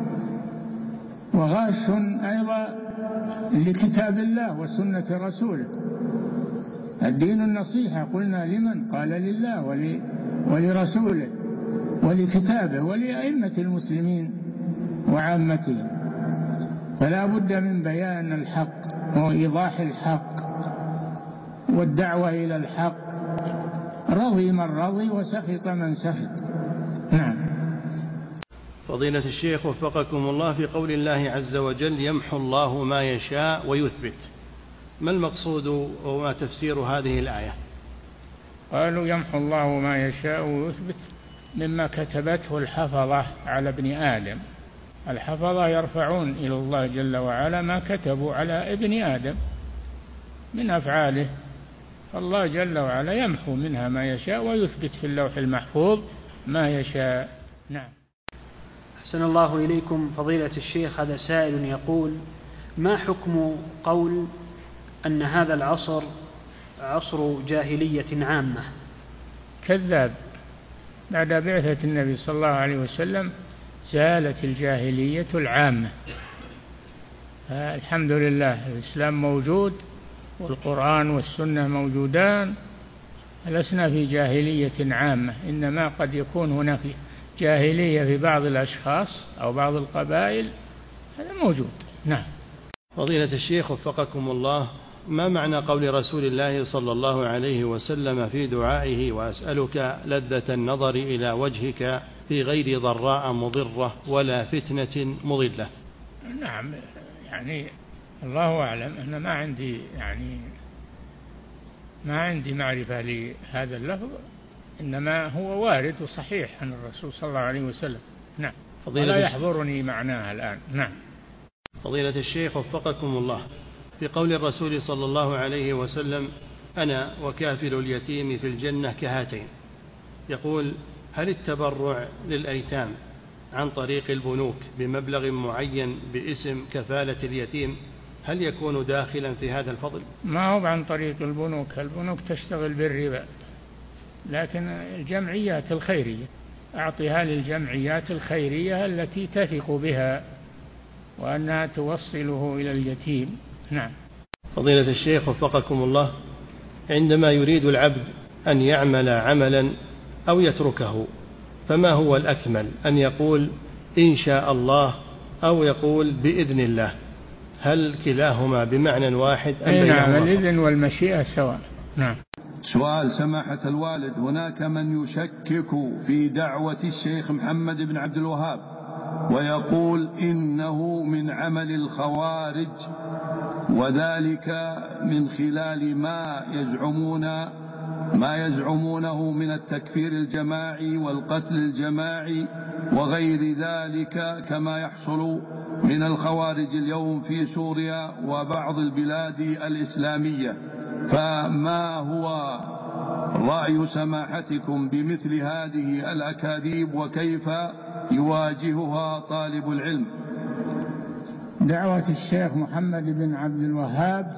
وغاش أيضا لكتاب الله وسنة رسوله. الدين النصيحة، قلنا لمن؟ قال لله ولرسوله ولكتابه ولأئمة المسلمين وعامتهم. فلا بد من بيان الحق وإيضاح الحق والدعوة إلى الحق، رضي من رضي وسخط من سخط. نعم. فضيلة الشيخ وفقكم الله، في قول الله عز وجل: يمحو الله ما يشاء ويثبت، ما المقصود وما تفسير هذه الآية؟ قالوا يمحو الله ما يشاء ويثبت مما كتبته الحفظة على ابن آدم. الحفظة يرفعون إلى الله جل وعلا ما كتبوا على ابن آدم من أفعاله، فالله جل وعلا يمحو منها ما يشاء ويثبت في اللوح المحفوظ ما يشاء. نعم. أحسن الله إليكم فضيلة الشيخ، هذا سائل يقول: ما حكم قول أن هذا العصر عصر جاهلية عامة؟ كذاب. بعد بعثة النبي صلى الله عليه وسلم زالت الجاهلية العامة. الحمد لله، الإسلام موجود والقرآن والسنة موجودان، لسنا في جاهلية عامة، إنما قد يكون هناك جاهلية في بعض الأشخاص أو بعض القبائل، هذا موجود. نعم. فضيلة الشيخ وفقكم الله، ما معنى قول رسول الله صلى الله عليه وسلم في دعائه: وأسألك لذة النظر إلى وجهك في غير ضراء مضرة ولا فتنة مضلة؟ نعم، يعني الله أعلم، أنا ما عندي معرفة لهذا اللفظ، إنما هو وارد وصحيح عن الرسول صلى الله عليه وسلم. نعم. ولا يحضرني معناها الآن. نعم. فضيلة الشيخ وفقكم الله، في قول الرسول صلى الله عليه وسلم: أنا وكافل اليتيم في الجنة كهاتين، يقول: هل التبرع للأيتام عن طريق البنوك بمبلغ معين باسم كفالة اليتيم هل يكون داخلا في هذا الفضل؟ ما هو عن طريق البنوك، البنوك تشتغل بالربا، لكن الجمعيات الخيرية أعطيها للجمعيات الخيرية التي تثق بها وأنها توصله إلى اليتيم. نعم. فضيلة الشيخ وفقكم الله، عندما يريد العبد أن يعمل عملا أو يتركه، فما هو الأكمل، أن يقول إن شاء الله أو يقول بإذن الله؟ هل كلاهما بمعنى واحد أم بينهما؟ نعم، الإذن والمشيئة سواء. نعم. سؤال سماحة الوالد: هناك من يشكك في دعوة الشيخ محمد بن عبد الوهاب ويقول إنه من عمل الخوارج، وذلك من خلال ما يزعمونه من التكفير الجماعي والقتل الجماعي وغير ذلك، كما يحصل من الخوارج اليوم في سوريا وبعض البلاد الإسلامية. فما هو رأي سماحتكم بمثل هذه الأكاذيب وكيف يواجهها طالب العلم؟ دعوة الشيخ محمد بن عبد الوهاب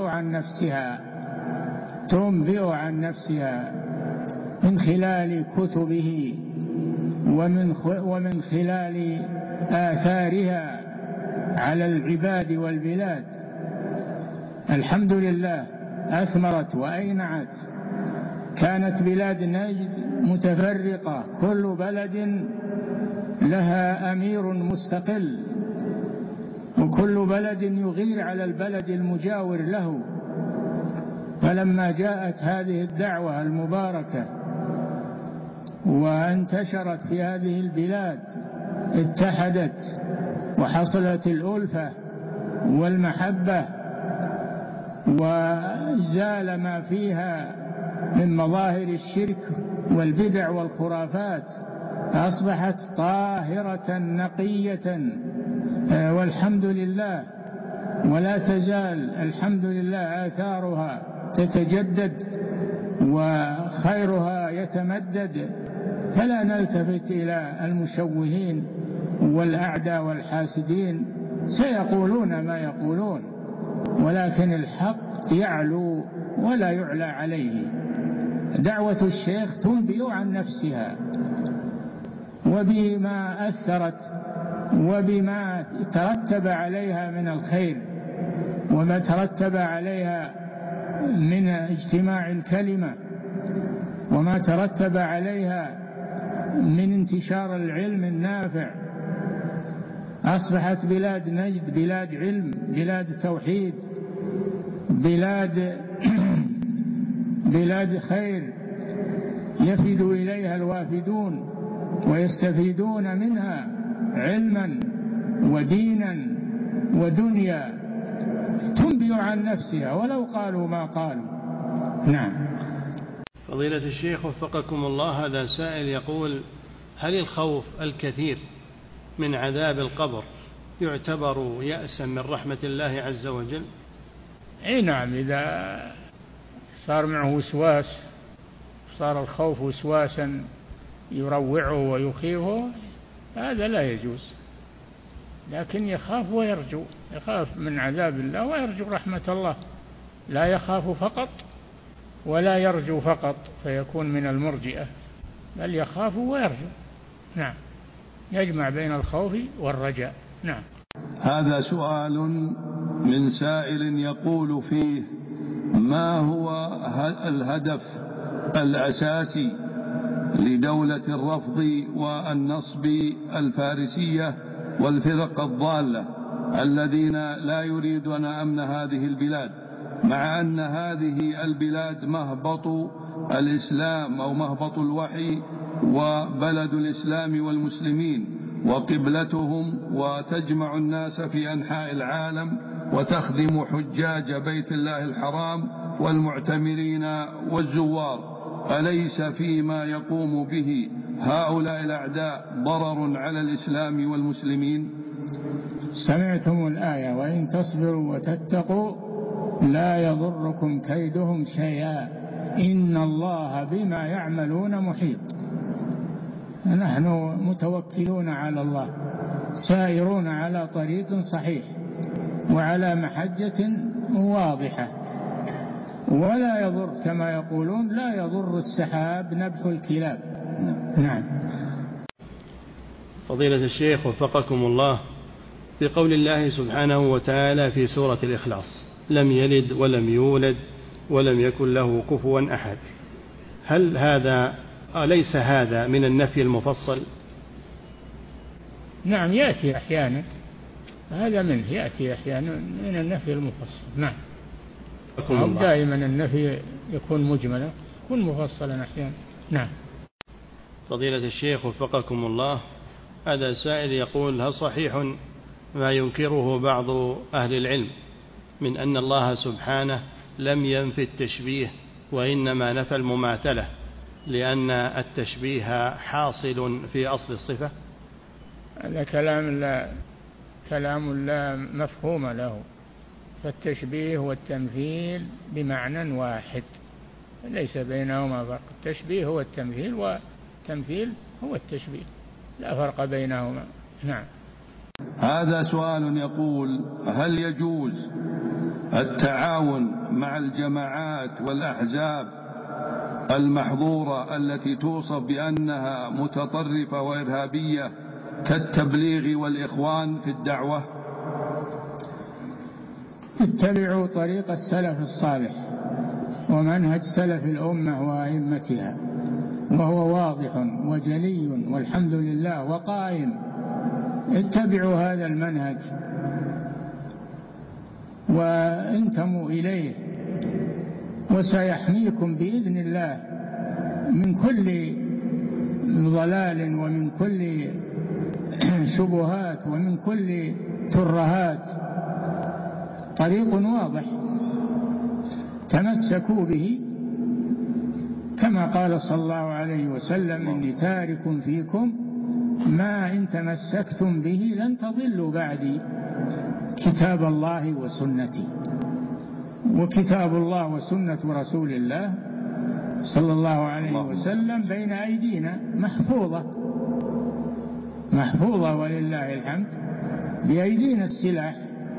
تنبئ عن نفسها من خلال كتبه ومن خلال آثارها على العباد والبلاد. الحمد لله أثمرت وأينعت. كانت بلاد نجد متفرقة، كل بلد لها أمير مستقل، وكل بلد يغير على البلد المجاور له. فلما جاءت هذه الدعوة المباركة وانتشرت في هذه البلاد اتحدت وحصلت الألفة والمحبة، وزال ما فيها من مظاهر الشرك والبدع والخرافات، أصبحت طاهرة نقية والحمد لله. ولا تزال الحمد لله آثارها تتجدد وخيرها يتمدد. فلا نلتفت إلى المشوهين والأعداء والحاسدين، سيقولون ما يقولون، ولكن الحق يعلو ولا يعلى عليه. دعوة الشيخ تنبئ عن نفسها وبما أثرت وبما ترتب عليها من الخير، وما ترتب عليها من اجتماع الكلمة، وما ترتب عليها من انتشار العلم النافع. أصبحت بلاد نجد بلاد علم، بلاد توحيد، بلاد خير يفد إليها الوافدون ويستفيدون منها علما ودينا ودنيا. تنبئ عن نفسها ولو قالوا ما قالوا. نعم. فضيلة الشيخ وفقكم الله، هذا سائل يقول: هل الخوف الكثير من عذاب القبر يعتبر يأسا من رحمة الله عز وجل؟ اي نعم، إذا صار معه وسواس، صار الخوف وسواسا يروعه ويخيفه، هذا لا يجوز. لكن يخاف ويرجو، يخاف من عذاب الله ويرجو رحمة الله، لا يخاف فقط ولا يرجو فقط فيكون من المرجئة، بل يخاف ويرجو. نعم، يجمع بين الخوف والرجاء. نعم. هذا سؤال من سائل يقول فيه: ما هو الهدف الأساسي لدولة الرفض والنصب الفارسية والفرق الضالة الذين لا يريدون أمن هذه البلاد، مع أن هذه البلاد مهبط الإسلام أو مهبط الوحي وبلد الإسلام والمسلمين وقبلتهم، وتجمع الناس في أنحاء العالم وتخدم حجاج بيت الله الحرام والمعتمرين والزوار؟ أليس فيما يقوم به هؤلاء الأعداء ضرر على الإسلام والمسلمين؟ سمعتم الآية: وإن تصبروا وتتقوا لا يضركم كيدهم شيئا إن الله بما يعملون محيط. نحن متوكلون على الله، سائرون على طريق صحيح وعلى محجة واضحة، ولا يضر كما يقولون لا يضر السحاب نبح الكلاب. نعم. فضيلة الشيخ وفقكم الله، في قول الله سبحانه وتعالى في سورة الإخلاص: لم يلد ولم يولد ولم يكن له كفوا أحد، هل هذا أليس هذا من النفي المفصل؟ نعم، يأتي أحيانا، هذا منه يأتي أحيانا من النفي المفصل. نعم. دائما النفي يكون مجملا، يكون مفصلا أحيانا. نعم. فضيلة الشيخ وفقكم الله، هذا سائل يقول: هل صحيح ما ينكره بعض أهل العلم من أن الله سبحانه لم ينفي التشبيه وإنما نفى المماثلة، لأن التشبيه حاصل في أصل الصفة؟ هذا كلام لا مفهوم له، فالتشبيه والتمثيل بمعنى واحد، ليس بينهما فرق. التشبيه هو التمثيل والتمثيل هو التشبيه، لا فرق بينهما. نعم. هذا سؤال يقول: هل يجوز التعاون مع الجماعات والأحزاب المحظورة التي توصف بأنها متطرفة وإرهابية كالتبليغ والإخوان في الدعوة؟ اتبعوا طريق السلف الصالح ومنهج سلف الأمة وأئمتها، وهو واضح وجلي والحمد لله وقائم. اتبعوا هذا المنهج وانتموا إليه، وسيحميكم بإذن الله من كل ضلال ومن كل شبهات ومن كل ترهات. طريق واضح تمسكوا به، كما قال صلى الله عليه وسلم: إني تارك فيكم ما إن تمسكتم به لن تضلوا بعدي، كتاب الله وسنتي. وكتاب الله وسنة رسول الله صلى الله عليه وسلم بين أيدينا محفوظة ولله الحمد، بأيدينا السلاح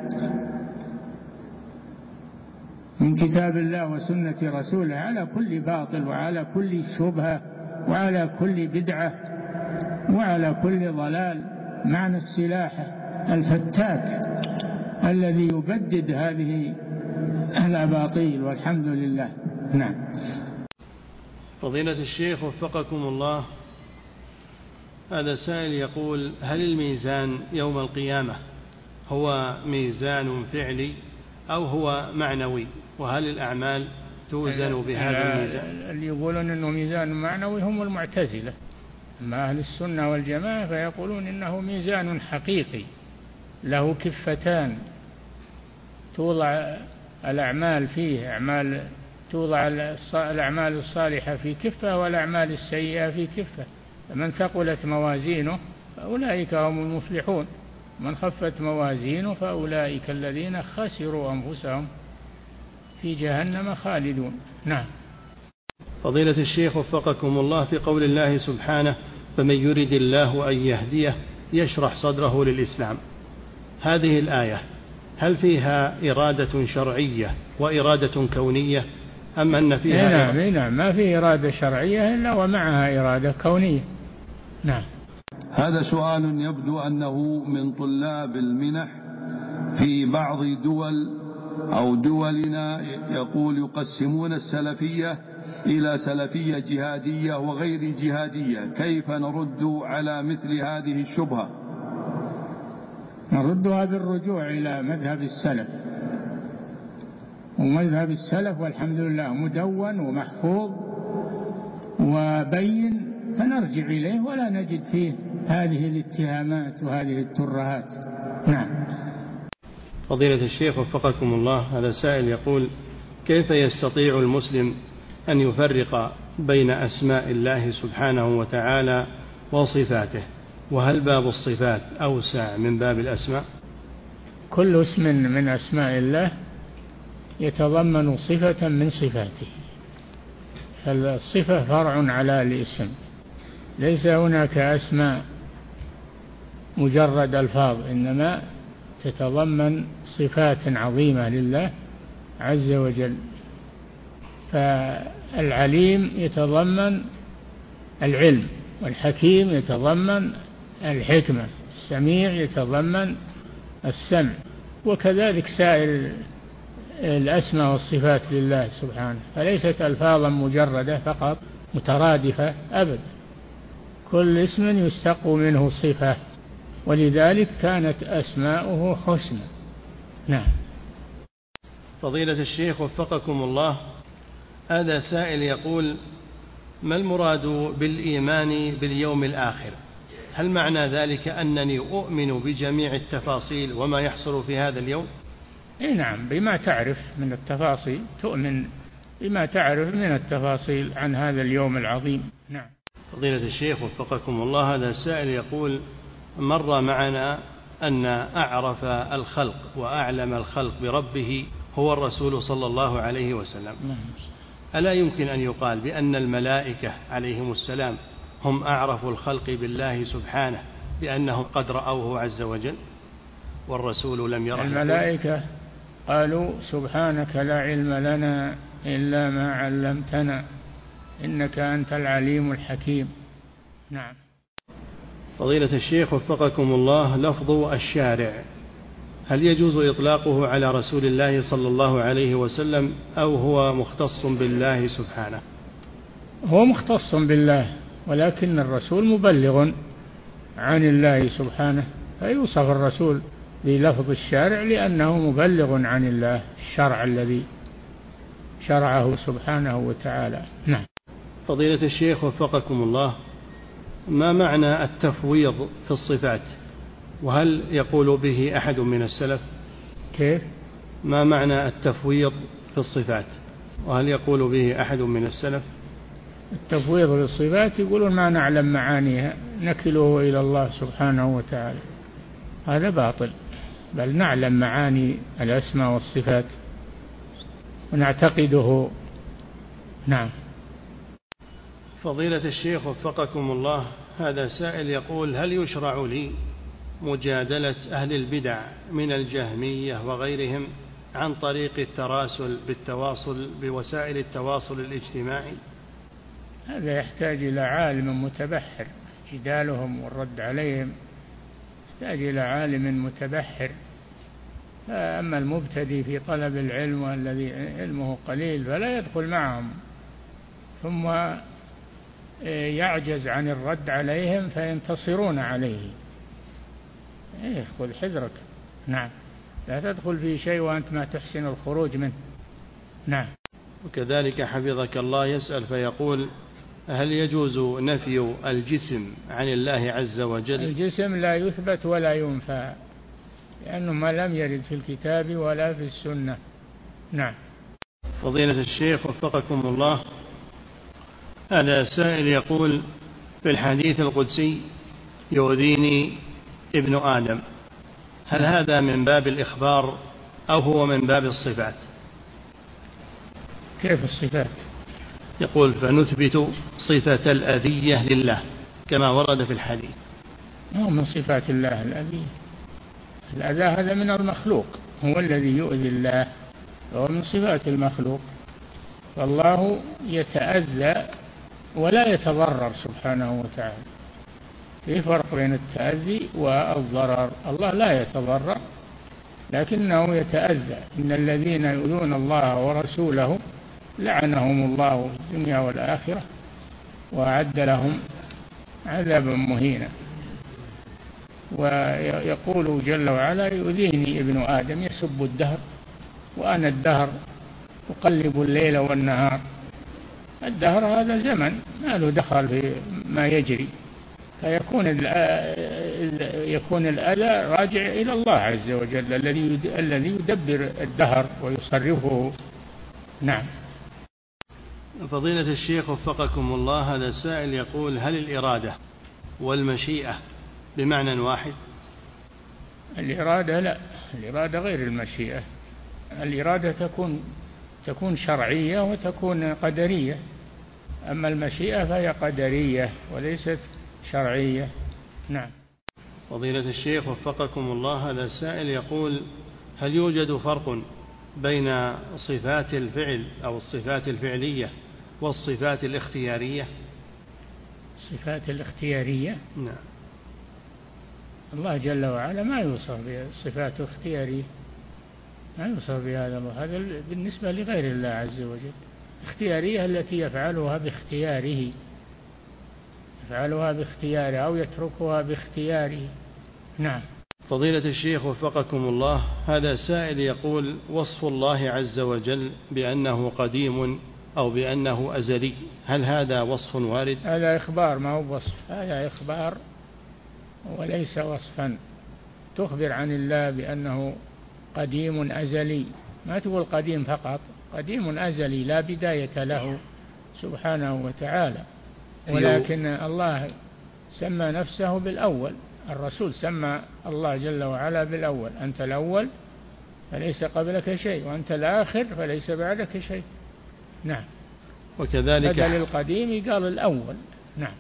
من كتاب الله وسنة رسوله على كل باطل وعلى كل شبهة وعلى كل بدعة وعلى كل ضلال. معنى السلاح الفتاك الذي يبدد هذه الأباطيل، والحمد لله. نعم. فضيلة الشيخ وفقكم الله، هذا سائل يقول: هل الميزان يوم القيامة هو ميزان فعلي أو هو معنوي؟ وهل الأعمال توزن بهذا الميزان؟ اللي يقولون أنه ميزان معنوي هم المعتزلة، أما أهل السنة والجماعة فيقولون إنه ميزان حقيقي له كفتان توضع الأعمال فيه، توضع الأعمال الصالحة في كفة والأعمال السيئة في كفة، فمن ثقلت موازينه فأولئك هم المفلحون، من خفت موازينه فأولئك الذين خسروا أنفسهم في جهنم خالدون. نعم. فضيلة الشيخ وفقكم الله، في قول الله سبحانه: فمن يرد الله أن يهديه يشرح صدره للإسلام، هذه الآية هل فيها إرادة شرعية وإرادة كونية أم أن فيها نعم، ما في إرادة شرعية إلا ومعها إرادة كونية. نعم. هذا سؤال يبدو أنه من طلاب المنح في بعض دول أو دولنا، يقول: يقسمون السلفية إلى سلفية جهادية وغير جهادية، كيف نرد على مثل هذه الشبهة؟ نردها بالرجوع إلى مذهب السلف، ومذهب السلف والحمد لله مدون ومحفوظ وبين، فنرجع إليه ولا نجد فيه هذه الاتهامات وهذه الترهات. نعم. فضيلة الشيخ وفقكم الله، هذا سائل يقول: كيف يستطيع المسلم أن يفرق بين أسماء الله سبحانه وتعالى وصفاته؟ وهل باب الصفات أوسع من باب الأسماء؟ كل اسم من أسماء الله يتضمن صفة من صفاته، فالصفة فرع على الاسم، ليس هناك أسماء مجرد ألفاظ، إنما تتضمن صفات عظيمة لله عز وجل. فالعليم يتضمن العلم، والحكيم يتضمن الحكمة، السميع يتضمن السمع، وكذلك سائر الأسماء والصفات لله سبحانه، فليست ألفاظا مجردة فقط مترادفة أبدا، كل اسم يشتق منه صفة، ولذلك كانت أسماؤه حسنى. نعم. فضيلة الشيخ وفقكم الله، هذا سائل يقول: ما المراد بالإيمان باليوم الآخر؟ هل معنى ذلك أنني أؤمن بجميع التفاصيل وما يحصل في هذا اليوم؟ نعم، بما تعرف من التفاصيل، تؤمن بما تعرف من التفاصيل عن هذا اليوم العظيم. نعم. فضيلة الشيخ وفقكم الله، هذا السائل يقول: مر معنا أن أعرف الخلق وأعلم الخلق بربه هو الرسول صلى الله عليه وسلم، ألا يمكن أن يقال بأن الملائكة عليهم السلام هم أعرف الخلق بالله سبحانه، بأنهم قد رأوه عز وجل والرسول لم يره؟ الملائكة قالوا: سبحانك لا علم لنا إلا ما علمتنا إنك أنت العليم الحكيم. نعم. فضيلة الشيخ وفقكم الله، لفظ الشارع هل يجوز إطلاقه على رسول الله صلى الله عليه وسلم أو هو مختص بالله سبحانه؟ هو مختص بالله، ولكن الرسول مبلغ عن الله سبحانه، فيوصف الرسول بلفظ الشارع لأنه مبلغ عن الله الشرع الذي شرعه سبحانه وتعالى. نعم. فضيلة الشيخ وفقكم الله، ما معنى التفويض في الصفات؟ وهل يقول به أحد من السلف؟ كيف؟ ما معنى التفويض في الصفات؟ وهل يقول به أحد من السلف؟ التفويض للصفات يقولون ما نعلم معانيها نكله إلى الله سبحانه وتعالى، هذا باطل، بل نعلم معاني الأسماء والصفات ونعتقده. نعم. فضيلة الشيخ وفقكم الله، هذا سائل يقول: هل يشرع لي مجادلة أهل البدع من الجهمية وغيرهم عن طريق التراسل بالتواصل بوسائل التواصل الاجتماعي؟ هذا يحتاج إلى عالم متبحر، جدالهم والرد عليهم يحتاج إلى عالم متبحر. أما المبتدئ في طلب العلم والذي علمه قليل فلا يدخل معهم، ثم يعجز عن الرد عليهم فينتصرون عليه. خذ حذرك. نعم، لا تدخل في شيء وأنت ما تحسن الخروج منه. نعم. وكذلك حفظك الله يسأل فيقول: هل يجوز نفي الجسم عن الله عز وجل؟ الجسم لا يثبت ولا ينفى، لأنه ما لم يرد في الكتاب ولا في السنة. نعم. فضيلة الشيخ وفقكم الله، هذا سائل يقول: في الحديث القدسي يؤذيني ابن آدم، هل هذا من باب الإخبار أو هو من باب الصفات؟ كيف الصفات؟ يقول: فنثبت صفة الأذية لله كما ورد في الحديث. هو من صفات الله الأذية، الأذى هذا من المخلوق، هو الذي يؤذي الله، هو من صفات المخلوق، فالله يتأذى ولا يتضرر سبحانه وتعالى. في فرق بين التأذي والضرر، الله لا يتضرر لكنه يتأذى. إن الذين يؤذون الله ورسوله لعنهم الله في الدنيا والآخرة وأعد لهم عذابا مهينا. ويقول جل وعلا: يؤذيني ابن آدم يسب الدهر وأنا الدهر أقلب الليل والنهار. الدهر هذا زمن ما له دخل في ما يجري، فيكون الأذى راجع إلى الله عز وجل الذي يدبر الدهر ويصرفه. نعم. فضيلة الشيخ وفقكم الله، هذا السائل يقول: هل الإرادة والمشيئة بمعنى واحد؟ الإرادة لا، الإرادة غير المشيئة. الإرادة تكون شرعية وتكون قدرية، أما المشيئة فهي قدرية وليست شرعية. نعم. فضيلة الشيخ وفقكم الله، هذا السائل يقول: هل يوجد فرق بين صفات الفعل أو الصفات الفعلية والصفات الاختيارية؟ الصفات الاختيارية؟ نعم. الله جل وعلا ما يوصف بالصفات الاختيارية، ما يوصف بهذا الله، هذا بالنسبة لغير الله عز وجل. اختيارية التي يفعلها باختياره، يفعلها باختياره أو يتركها باختياره. نعم. فضيلة الشيخ وفقكم الله، هذا سائل يقول: وصف الله عز وجل بأنه قديم أو بأنه أزلي، هل هذا وصف وارد؟ هذا إخبار ما هو وصف، هذا إخبار وليس وصفا. تخبر عن الله بأنه قديم أزلي، ما تقول قديم فقط، قديم أزلي لا بداية له سبحانه وتعالى. ولكن الله سمى نفسه بالأول، الرسول سمى الله جل وعلا بالأول: أنت الأول فليس قبلك شيء، وأنت الآخر فليس بعدك شيء. نعم. وكذلك بدل القديم قال الأول. نعم.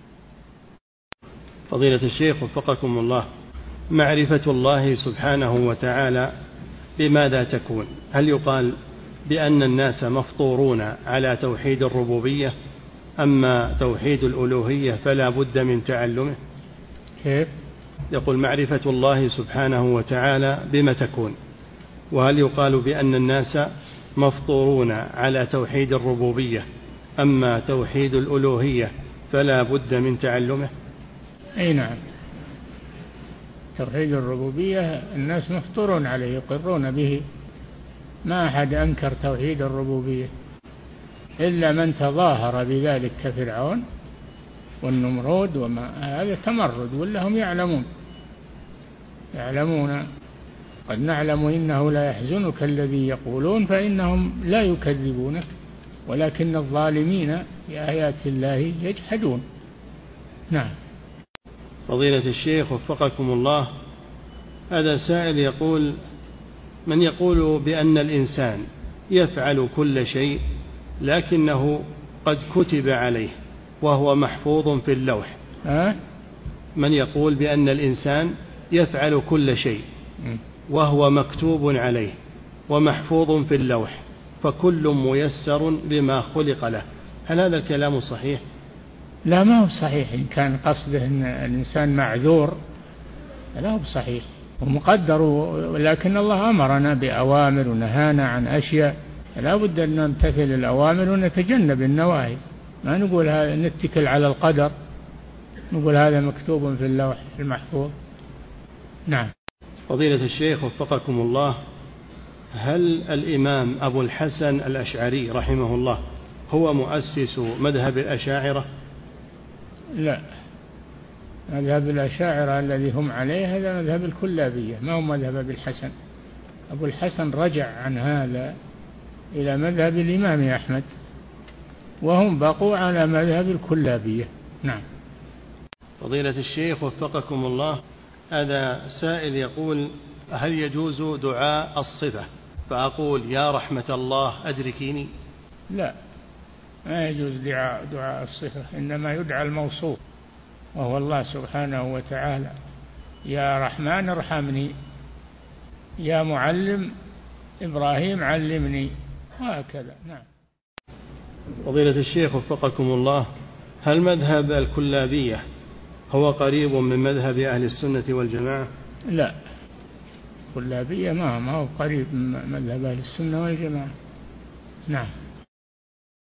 فضيلة الشيخ وفقكم الله، معرفة الله سبحانه وتعالى بماذا تكون؟ هل يقال بأن الناس مفطورون على توحيد الربوبية، أما توحيد الألوهية فلا بد من تعلمه؟ كيف؟ يقول: معرفة الله سبحانه وتعالى بما تكون؟ وهل يقال بأن الناس مفطورون على توحيد الربوبية، أما توحيد الألوهية فلا بد من تعلمه؟ أي نعم، توحيد الربوبية الناس مفطورون عليه، يقرون به، ما أحد أنكر توحيد الربوبية إلا من تظاهر بذلك كفرعون والنمرود، وما هذا تمرد، ولا هم يعلمون قد نعلم إنه لا يحزنك الذي يقولون فإنهم لا يكذبونك ولكن الظالمين بآيات الله يجحدون. نعم. فضيلة الشيخ وفقكم الله، هذا سائل يقول: من يقول بأن الإنسان يفعل كل شيء لكنه قد كتب عليه وهو محفوظ في اللوح؟ من يقول بأن الإنسان يفعل كل شيء وهو مكتوب عليه ومحفوظ في اللوح، فكل ميسر بما خلق له، هل هذا الكلام صحيح؟ لا، ما هو صحيح. إن كان قصده أن الإنسان معذور لا هو صحيح ومقدر، ولكن الله أمرنا بأوامر ونهانا عن أشياء، لا بد أن نمتثل الأوامر ونتجنب النواهي. ما نقول هذا نتكل على القدر، نقول هذا مكتوب في اللوح المحفوظ. نعم. فضيلة الشيخ وفقكم الله، هل الإمام أبو الحسن الأشعري رحمه الله هو مؤسس مذهب الأشاعرة؟ لا، مذهب الأشاعرة الذي هم عليه هذا مذهب الكلابية، ما هو مذهب أبي الحسن. أبو الحسن رجع عن هذا إلى مذهب الإمام أحمد، وهم بقوا على مذهب الكلابية. نعم. فضيلة الشيخ وفقكم الله، هذا سائل يقول: هل يجوز دعاء الصفة فأقول يا رحمة الله أدركيني؟ لا، ما يجوز دعاء الصفة، إنما يدعى الموصوف وهو الله سبحانه وتعالى: يا رحمن ارحمني، يا معلم إبراهيم علمني، وهكذا. نعم. فضيلة الشيخ وفقكم الله، هل مذهب الكلابية هو قريب من مذهب أهل السنة والجماعة؟ لا، الكلابية ما هو قريب من مذهب أهل السنة والجماعة. نعم.